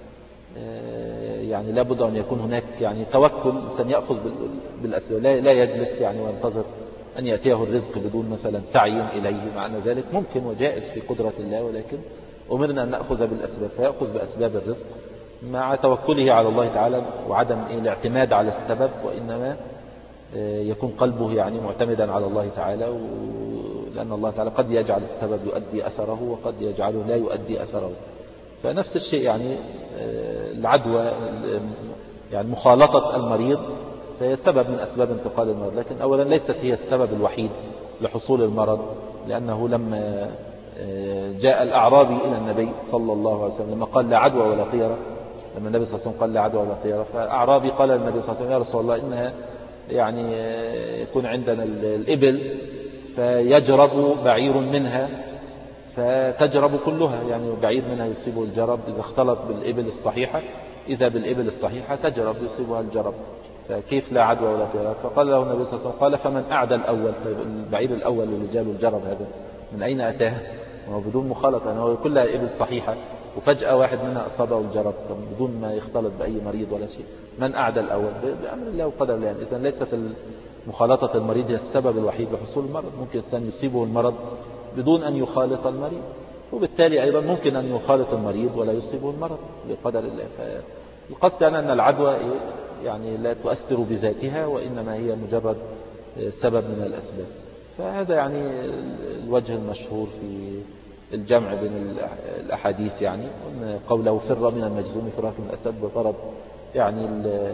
يعني لابد أن يكون هناك يعني توكل، إنسان يأخذ بالأسباب، لا يجلس يعني وينتظر أن يأتيه الرزق بدون مثلا سعي إليه. معنى ذلك ممكن وجائز في قدرة الله، ولكن أمرنا أن نأخذ بالأسباب، فيأخذ بأسباب الرزق مع توكله على الله تعالى وعدم الاعتماد على السبب، وإنما يكون قلبه يعني معتمدا على الله تعالى، لأن الله تعالى قد يجعل السبب يؤدي أثره وقد يجعله لا يؤدي أثره. فنفس الشيء يعني العدوى، يعني مخالطة المريض فهي سبب من أسباب انتقال المرض، لكن أولا ليست هي السبب الوحيد لحصول المرض، لأنه لما جاء الأعرابي إلى النبي صلى الله عليه وسلم لما قال لا عدوى ولا طيرة، لما النبي صلى الله عليه وسلم قال لا عدوى ولا طيرة، فأعرابي قال للنبي صلى الله عليه وسلم يا رسول الله إنها يعني يكون عندنا الإبل فيجرب بعير منها فتجرب كلها، يعني بعير منها يصيبه الجرب إذا اختلط بالإبل الصحيحة، إذا بالإبل الصحيحة تجرب يصيبها الجرب، فكيف لا عدوى ولا طيرة؟ فقال له النبي صلى الله عليه وسلم قال فمن أعدى الأول؟ طيب البعير الأول اللي جاله الجرب هذا من أين أتاه؟ هو بدون مخالطة، يعني هو كلها إبل صحيحة وفجأة واحد منها أصابه الجرب بدون ما يختلط بأي مريض ولا شيء. من أعدى الأول؟ بأمر الله وقدر الله. يعني إذن ليست مخالطة المريض هي السبب الوحيد لحصول المرض، ممكن إنسان يصيبه المرض بدون أن يخالط المريض، وبالتالي أيضا ممكن أن يخالط المريض ولا يصيبه المرض بقدر الله. فالقصد يعني أن العدوى يعني لا تؤثر بذاتها، وإنما هي مجرد سبب من الأسباب. فهذا يعني الوجه المشهور في الجمع بين الأحاديث، يعني قوله فر من المجذوم فراك من الأسد بغرض يعني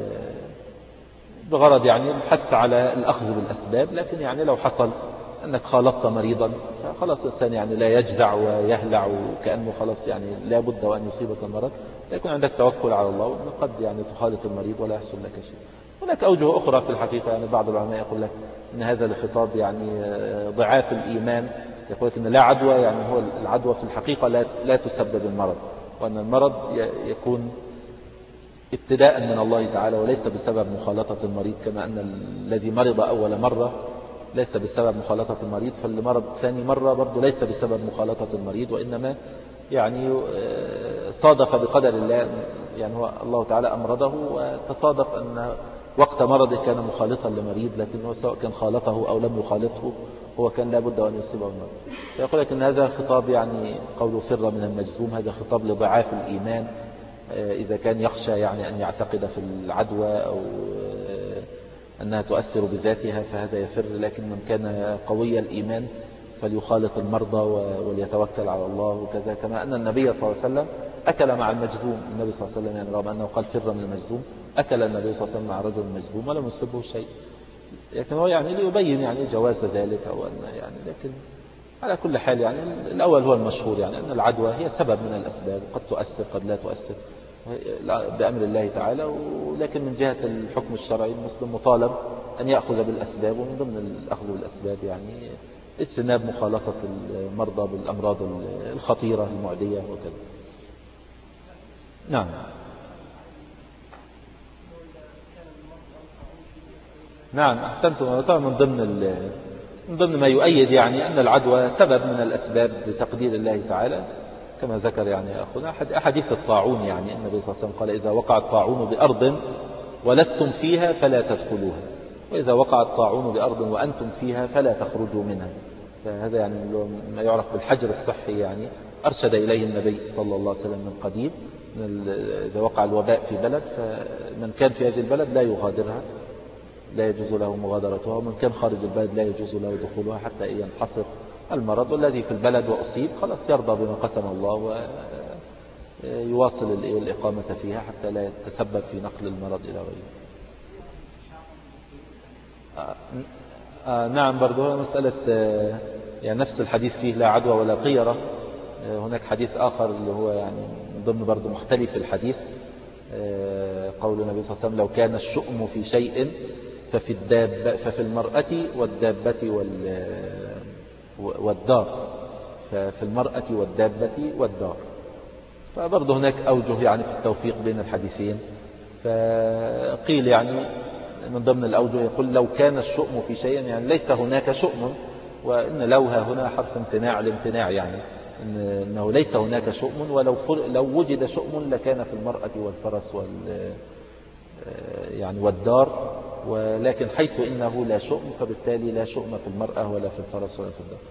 بغرض يعني الحث على الأخذ بالأسباب، لكن يعني لو حصل أنك خالطت مريضا فخلاص الإنسان يعني لا يجزع ويهلع وكأنه خلاص يعني لا بد وأن يصيبك المرض، يكون عندك توكل على الله وأن قد يعني تخالط المريض ولا يحصل لك شيء. هناك أوجه أخرى في الحقيقة، يعني بعض العلماء يقول لك أن هذا الخطاب يعني ضعاف الإيمان، يقول لك أن لا عدوى، يعني هو العدوى في الحقيقة لا, لا تسبب المرض، وأن المرض يكون ابتداء من الله تعالى وليس بسبب مخالطة المريض، كما أن الذي مرض أول مرة ليس بسبب مخالطة المريض، فاللي مرض ثاني مرة برضه ليس بسبب مخالطة المريض، وإنما يعني صادف بقدر الله، يعني هو الله تعالى أمرضه وتصادف أن وقت مرضه كان مخالطا لمريض، لكن هو سواء كان خالطه أو لم يخالطه هو كان لابد أن يصيبه المرض. فيقول لك أن هذا خطاب يعني قوله فر من المجذوم، هذا خطاب لضعاف الإيمان، إذا كان يخشى يعني أن يعتقد في العدوى أو أنها تؤثر بذاتها فهذا يفر، لكن من كان قوي الإيمان فليخالط المرضى وليتوكل على الله وكذا، كما أن النبي صلى الله عليه وسلم أكل مع المجذوم. النبي صلى الله عليه وسلم يعني رغم أنه قال فر من المجذوم أكل النبي صلى الله عليه وسلم مع رجل مجذوم ولم يصبه شيء، لكن هو يعني ليبين يعني جواز ذلك أو أن يعني، لكن على كل حال يعني الأول هو المشهور، يعني أن العدوى هي سبب من الأسباب، قد تؤثر قد لا تؤثر بأمر الله تعالى، ولكن من جهة الحكم الشرعي المسلم مطالب أن يأخذ بالأسباب، ومن ضمن الأخذ بالأسباب يعني اجتناب مخالطة المرضى بالأمراض الخطيرة المعدية وكذا. نعم نعم أحسنتم. طبعا من ضمن من ضمن ما يؤيد يعني أن العدوى سبب من الأسباب بتقدير الله تعالى، كما ذكر يعني أخونا أحاديث الطاعون، يعني النبي صلى الله عليه وسلم قال إذا وقع الطاعون بأرض ولستم فيها فلا تدخلوها، وإذا وقع الطاعون بأرض وأنتم فيها فلا تخرجوا منها. فهذا يعني ما يعرف بالحجر الصحي، يعني أرشد إليه النبي صلى الله عليه وسلم من قديم. إذا وقع الوباء في بلد فمن كان في هذه البلد لا يغادرها، لا يجوز له مغادرتها، ومن كان خارج البلد لا يجوز له دخولها حتى ينحصر المرض، والذي في البلد وأصيب خلاص يرضى بما قسم الله ويواصل الإقامة فيها حتى لا يتسبب في نقل المرض إلى غيره. آه آه نعم برضو مسألة آه يعني نفس الحديث فيه لا عدوى ولا طيرة. هناك حديث آخر اللي هو يعني من ضمن برضه مختلف الحديث، قول النبي صلى الله عليه وسلم: لو كان الشؤم في شيء ففي الدابة ففي المرأة والدابة والدار، ففي المرأة والدابة والدار. فبرضه هناك أوجه يعني في التوفيق بين الحديثين. فقيل يعني من ضمن الأوجه يقول: لو كان الشؤم في شيء، يعني ليس هناك شؤم، وإن لوها هنا حرف امتناع الامتناع، يعني إنه ليس هناك شؤم، ولو لو وجد شؤم لكان في المرأة والفرس وال يعني والدار، ولكن حيث إنه لا شؤم فبالتالي لا شؤم في المرأة ولا في الفرس ولا في الدار.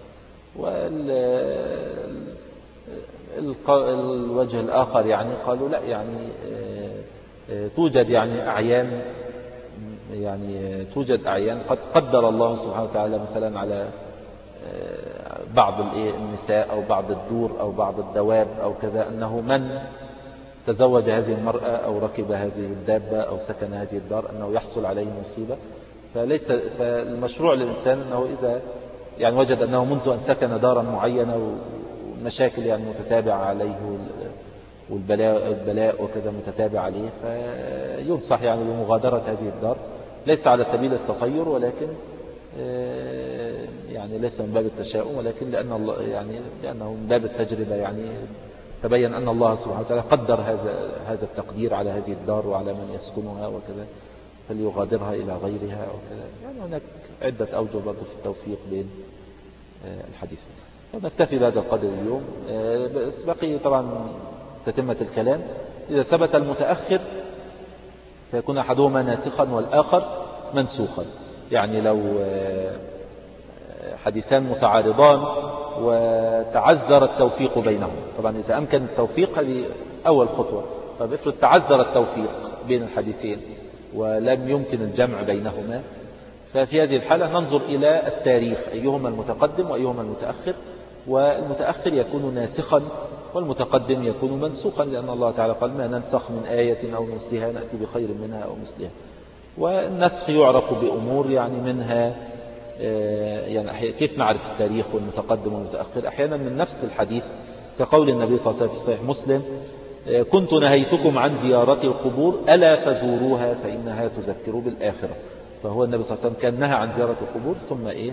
والوجه الآخر يعني قالوا لا، يعني توجد يعني أعيان، يعني توجد أعيان قد قدر الله سبحانه وتعالى مثلا على بعض النساء أو بعض الدور أو بعض الدواب أو كذا، أنه من تزوج هذه المرأة أو ركب هذه الدابة أو سكن هذه الدار أنه يحصل عليه مصيبة. فليس فالمشروع للإنسان أنه إذا يعني وجد أنه منذ أن سكن دارا معينة والمشاكل يعني متتابعة عليه والبلاء البلاء وكذا متتابع عليه، فينصح يعني بمغادرة هذه الدار، ليس على سبيل التطير، ولكن يعني ليس من باب التشاؤم، ولكن لأن الله يعني لأنه من باب التجربة، يعني تبين أن الله سبحانه وتعالى قدر هذا هذا التقدير على هذه الدار وعلى من يسكنها وكذا، فليغادرها إلى غيرها وكذا. يعني هناك عدة أوجه برضه في التوفيق بين الحديثين. نكتفي بهذا القدر اليوم، بس بقي طبعا تتمة الكلام. إذا ثبت المتأخر فيكون أحدهما ناسخا والآخر منسوخا، يعني لو حديثان متعارضان وتعذر التوفيق بينهم، طبعا إذا أمكن التوفيق هذه أول خطوة. طب افرض تعذر التوفيق بين الحديثين ولم يمكن الجمع بينهما، ففي هذه الحالة ننظر إلى التاريخ، أيهما المتقدم وأيهما المتأخر، والمتأخر يكون ناسخا والمتقدم يكون منسوخا، لأن الله تعالى قال: ما ننسخ من آية أو ننسها نأتي بخير منها أو مثلها. والنسخ يعرف بأمور، يعني منها يعني كيف نعرف التاريخ والمتقدم والمتأخر؟ أحيانا من نفس الحديث، كقول النبي صلى الله عليه وسلم في صحيح مسلم: كنت نهيتكم عن زيارة القبور ألا فزوروها فإنها تذكر بالآخرة. فهو النبي صلى الله عليه وسلم كان نهى عن زيارة القبور، ثم إيه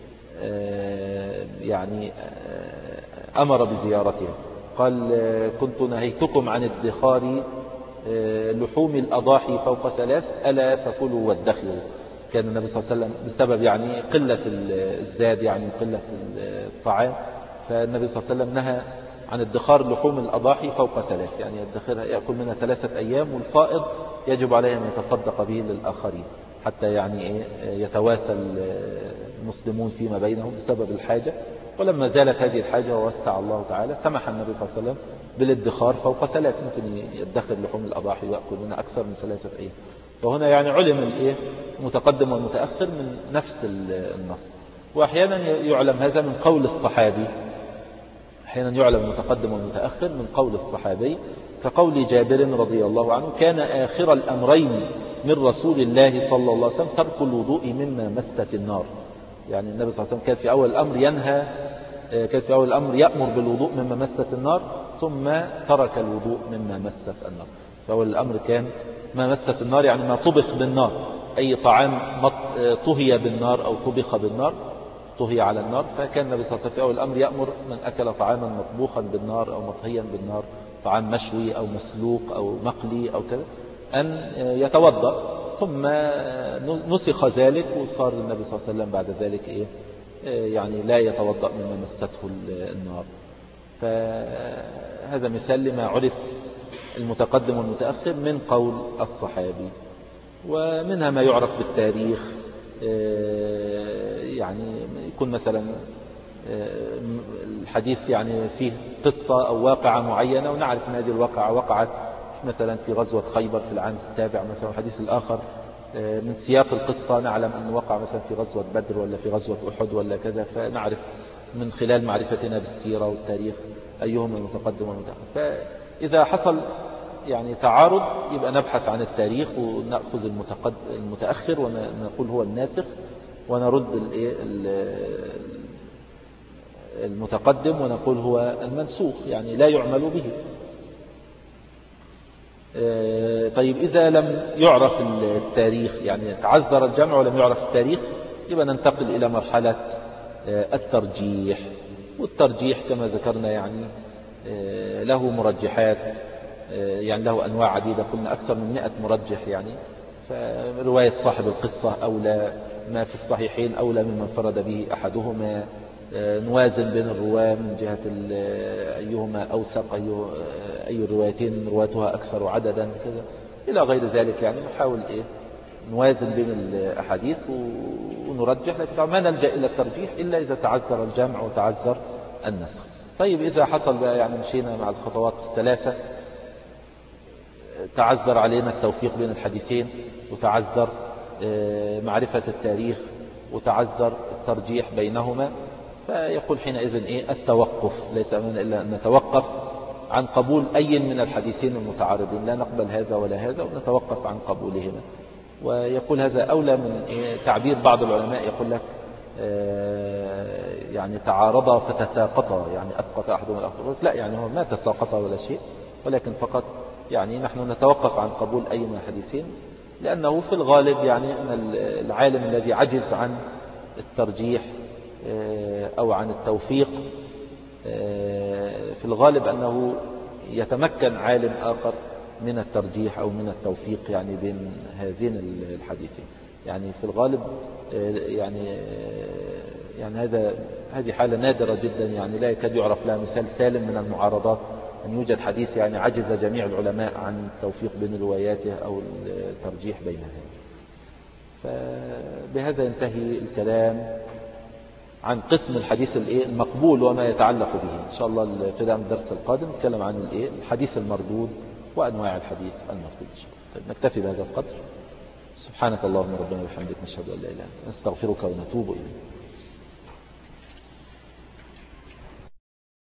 آه يعني آه أمر بزيارتها. قال: كنت نهيتكم عن ادخار آه لحوم الأضاحي فوق ثلاث ألا فكلوا وادخروا. كان النبي صلى الله عليه وسلم بسبب يعني قلة الزاد، يعني قلة الطعام، فالنبي صلى الله عليه وسلم نهى عن ادخار لحوم الأضاحي فوق ثلاث، يعني يدخرها يأكل منها ثلاثة أيام، والفائض يجب عليه أن يتصدق به للآخرين، حتى يعني إيه يتواسى المسلمون فيما بينهم بسبب الحاجة. ولما زالت هذه الحاجة ووسع الله تعالى، سمح النبي صلى الله عليه وسلم بالادخار فوق ثلاث، ممكن يدخر لحوم الأضاحي ويأكل منها أكثر من ثلاثة أيام. فهنا يعني علم الايه المتقدم والمتأخر من نفس النص. وأحيانا يعلم هذا من قول الصحابي، أحيانا يعلم المتقدم والمتأخر من قول الصحابي، كقول جابر رضي الله عنه: كان آخر الأمرين من رسول الله صلى الله عليه وسلم ترك الوضوء مما مست النار. يعني النبي صلى الله عليه وسلم كان في أول الأمر ينهى، كان في أول الأمر يأمر بالوضوء مما مست النار، ثم ترك الوضوء مما مست النار. في أول الأمر كان ما مست النار، يعني ما طبخ بالنار، أي طعام طهي بالنار أو طبخ بالنار، طهي على النار. فكان النبي صلى الله عليه وسلم في أول الأمر يأمر من أكل طعاما مطبوخا بالنار أو مطهيا بالنار، طعام مشوي أو مسلوق أو مقلي أو كذا، أن يتوضأ. ثم نسخ ذلك، وصار النبي صلى الله عليه وسلم بعد ذلك إيه يعني لا يتوضأ مما مسته النار. فهذا مثال لما عرف المتقدم والمتأخر من قول الصحابي. ومنها ما يعرف بالتاريخ، يعني يكون مثلا الحديث يعني فيه قصة أو واقعة معينة، ونعرف أن هذه الواقعة وقعت مثلا في غزوة خيبر في العام السابع مثلا. الحديث الآخر من سياق القصة نعلم أنه وقع مثلا في غزوة بدر ولا في غزوة أحد ولا كذا، فنعرف من خلال معرفتنا بالسيرة والتاريخ أيهم المتقدم والمتأخر. فإذا حصل يعني تعارض يبقى نبحث عن التاريخ ونأخذ المتأخر ونقول هو الناسخ، ونرد المتقدم ونقول هو المنسوخ، يعني لا يعمل به. طيب إذا لم يعرف التاريخ، يعني تعذر الجمع ولم يعرف التاريخ، يبقى ننتقل إلى مرحلة الترجيح. والترجيح كما ذكرنا يعني له مرجحات، يعني له أنواع عديدة، قلنا أكثر من مئة مرجح يعني. فرواية صاحب القصة أولى، ما في الصحيحين أولى ممن فرد به أحدهما، نوازن بين الرواة من جهة أيهما أوثق، أي الروايتين رواتها أكثر عددا كذا إلى غير ذلك. يعني نحاول إيه نوازن بين الأحاديث ونرجح، لكن ما نلجأ إلى الترجيح إلا إذا تعذر الجمع وتعذر النسخ. طيب إذا حصل بقى، يعني مشينا مع الخطوات الثلاثة، تعذر علينا التوفيق بين الحديثين، وتعذر معرفة التاريخ، وتعذر الترجيح بينهما، فيقول حينئذ إيه التوقف. ليس أمامنا إلا أن نتوقف عن قبول أي من الحديثين المتعارضين، لا نقبل هذا ولا هذا، ونتوقف عن قبولهما. ويقول هذا أولى من إيه تعبير بعض العلماء، يقول لك آه يعني تعارضا فتساقطا، يعني أسقط أحدهما الآخر. لا، يعني هو ما تساقطا ولا شيء، ولكن فقط يعني نحن نتوقف عن قبول أي من الحديثين، لأنه في الغالب يعني أن العالم الذي عجز عن الترجيح أو عن التوفيق، في الغالب أنه يتمكن عالم آخر من الترجيح أو من التوفيق يعني بين هذين الحديثين. يعني في الغالب يعني يعني هذا هذه حالة نادرة جدا، يعني لا يكاد يعرف لها مثال سالم من المعارضات، أن يوجد حديث يعني عجز جميع العلماء عن التوفيق بين رواياته أو الترجيح بينها. فبهذا ينتهي الكلام عن قسم الحديث المقبول وما يتعلق به. إن شاء الله ابتداء من الدرس القادم نتكلم عن الحديث المردود وأنواع الحديث المردود. طيب نكتفي بهذا القدر. سبحانك اللهم ربنا وبحمدك، نشهد أن لا إله إلا أنت، نستغفرك ونتوب إليك.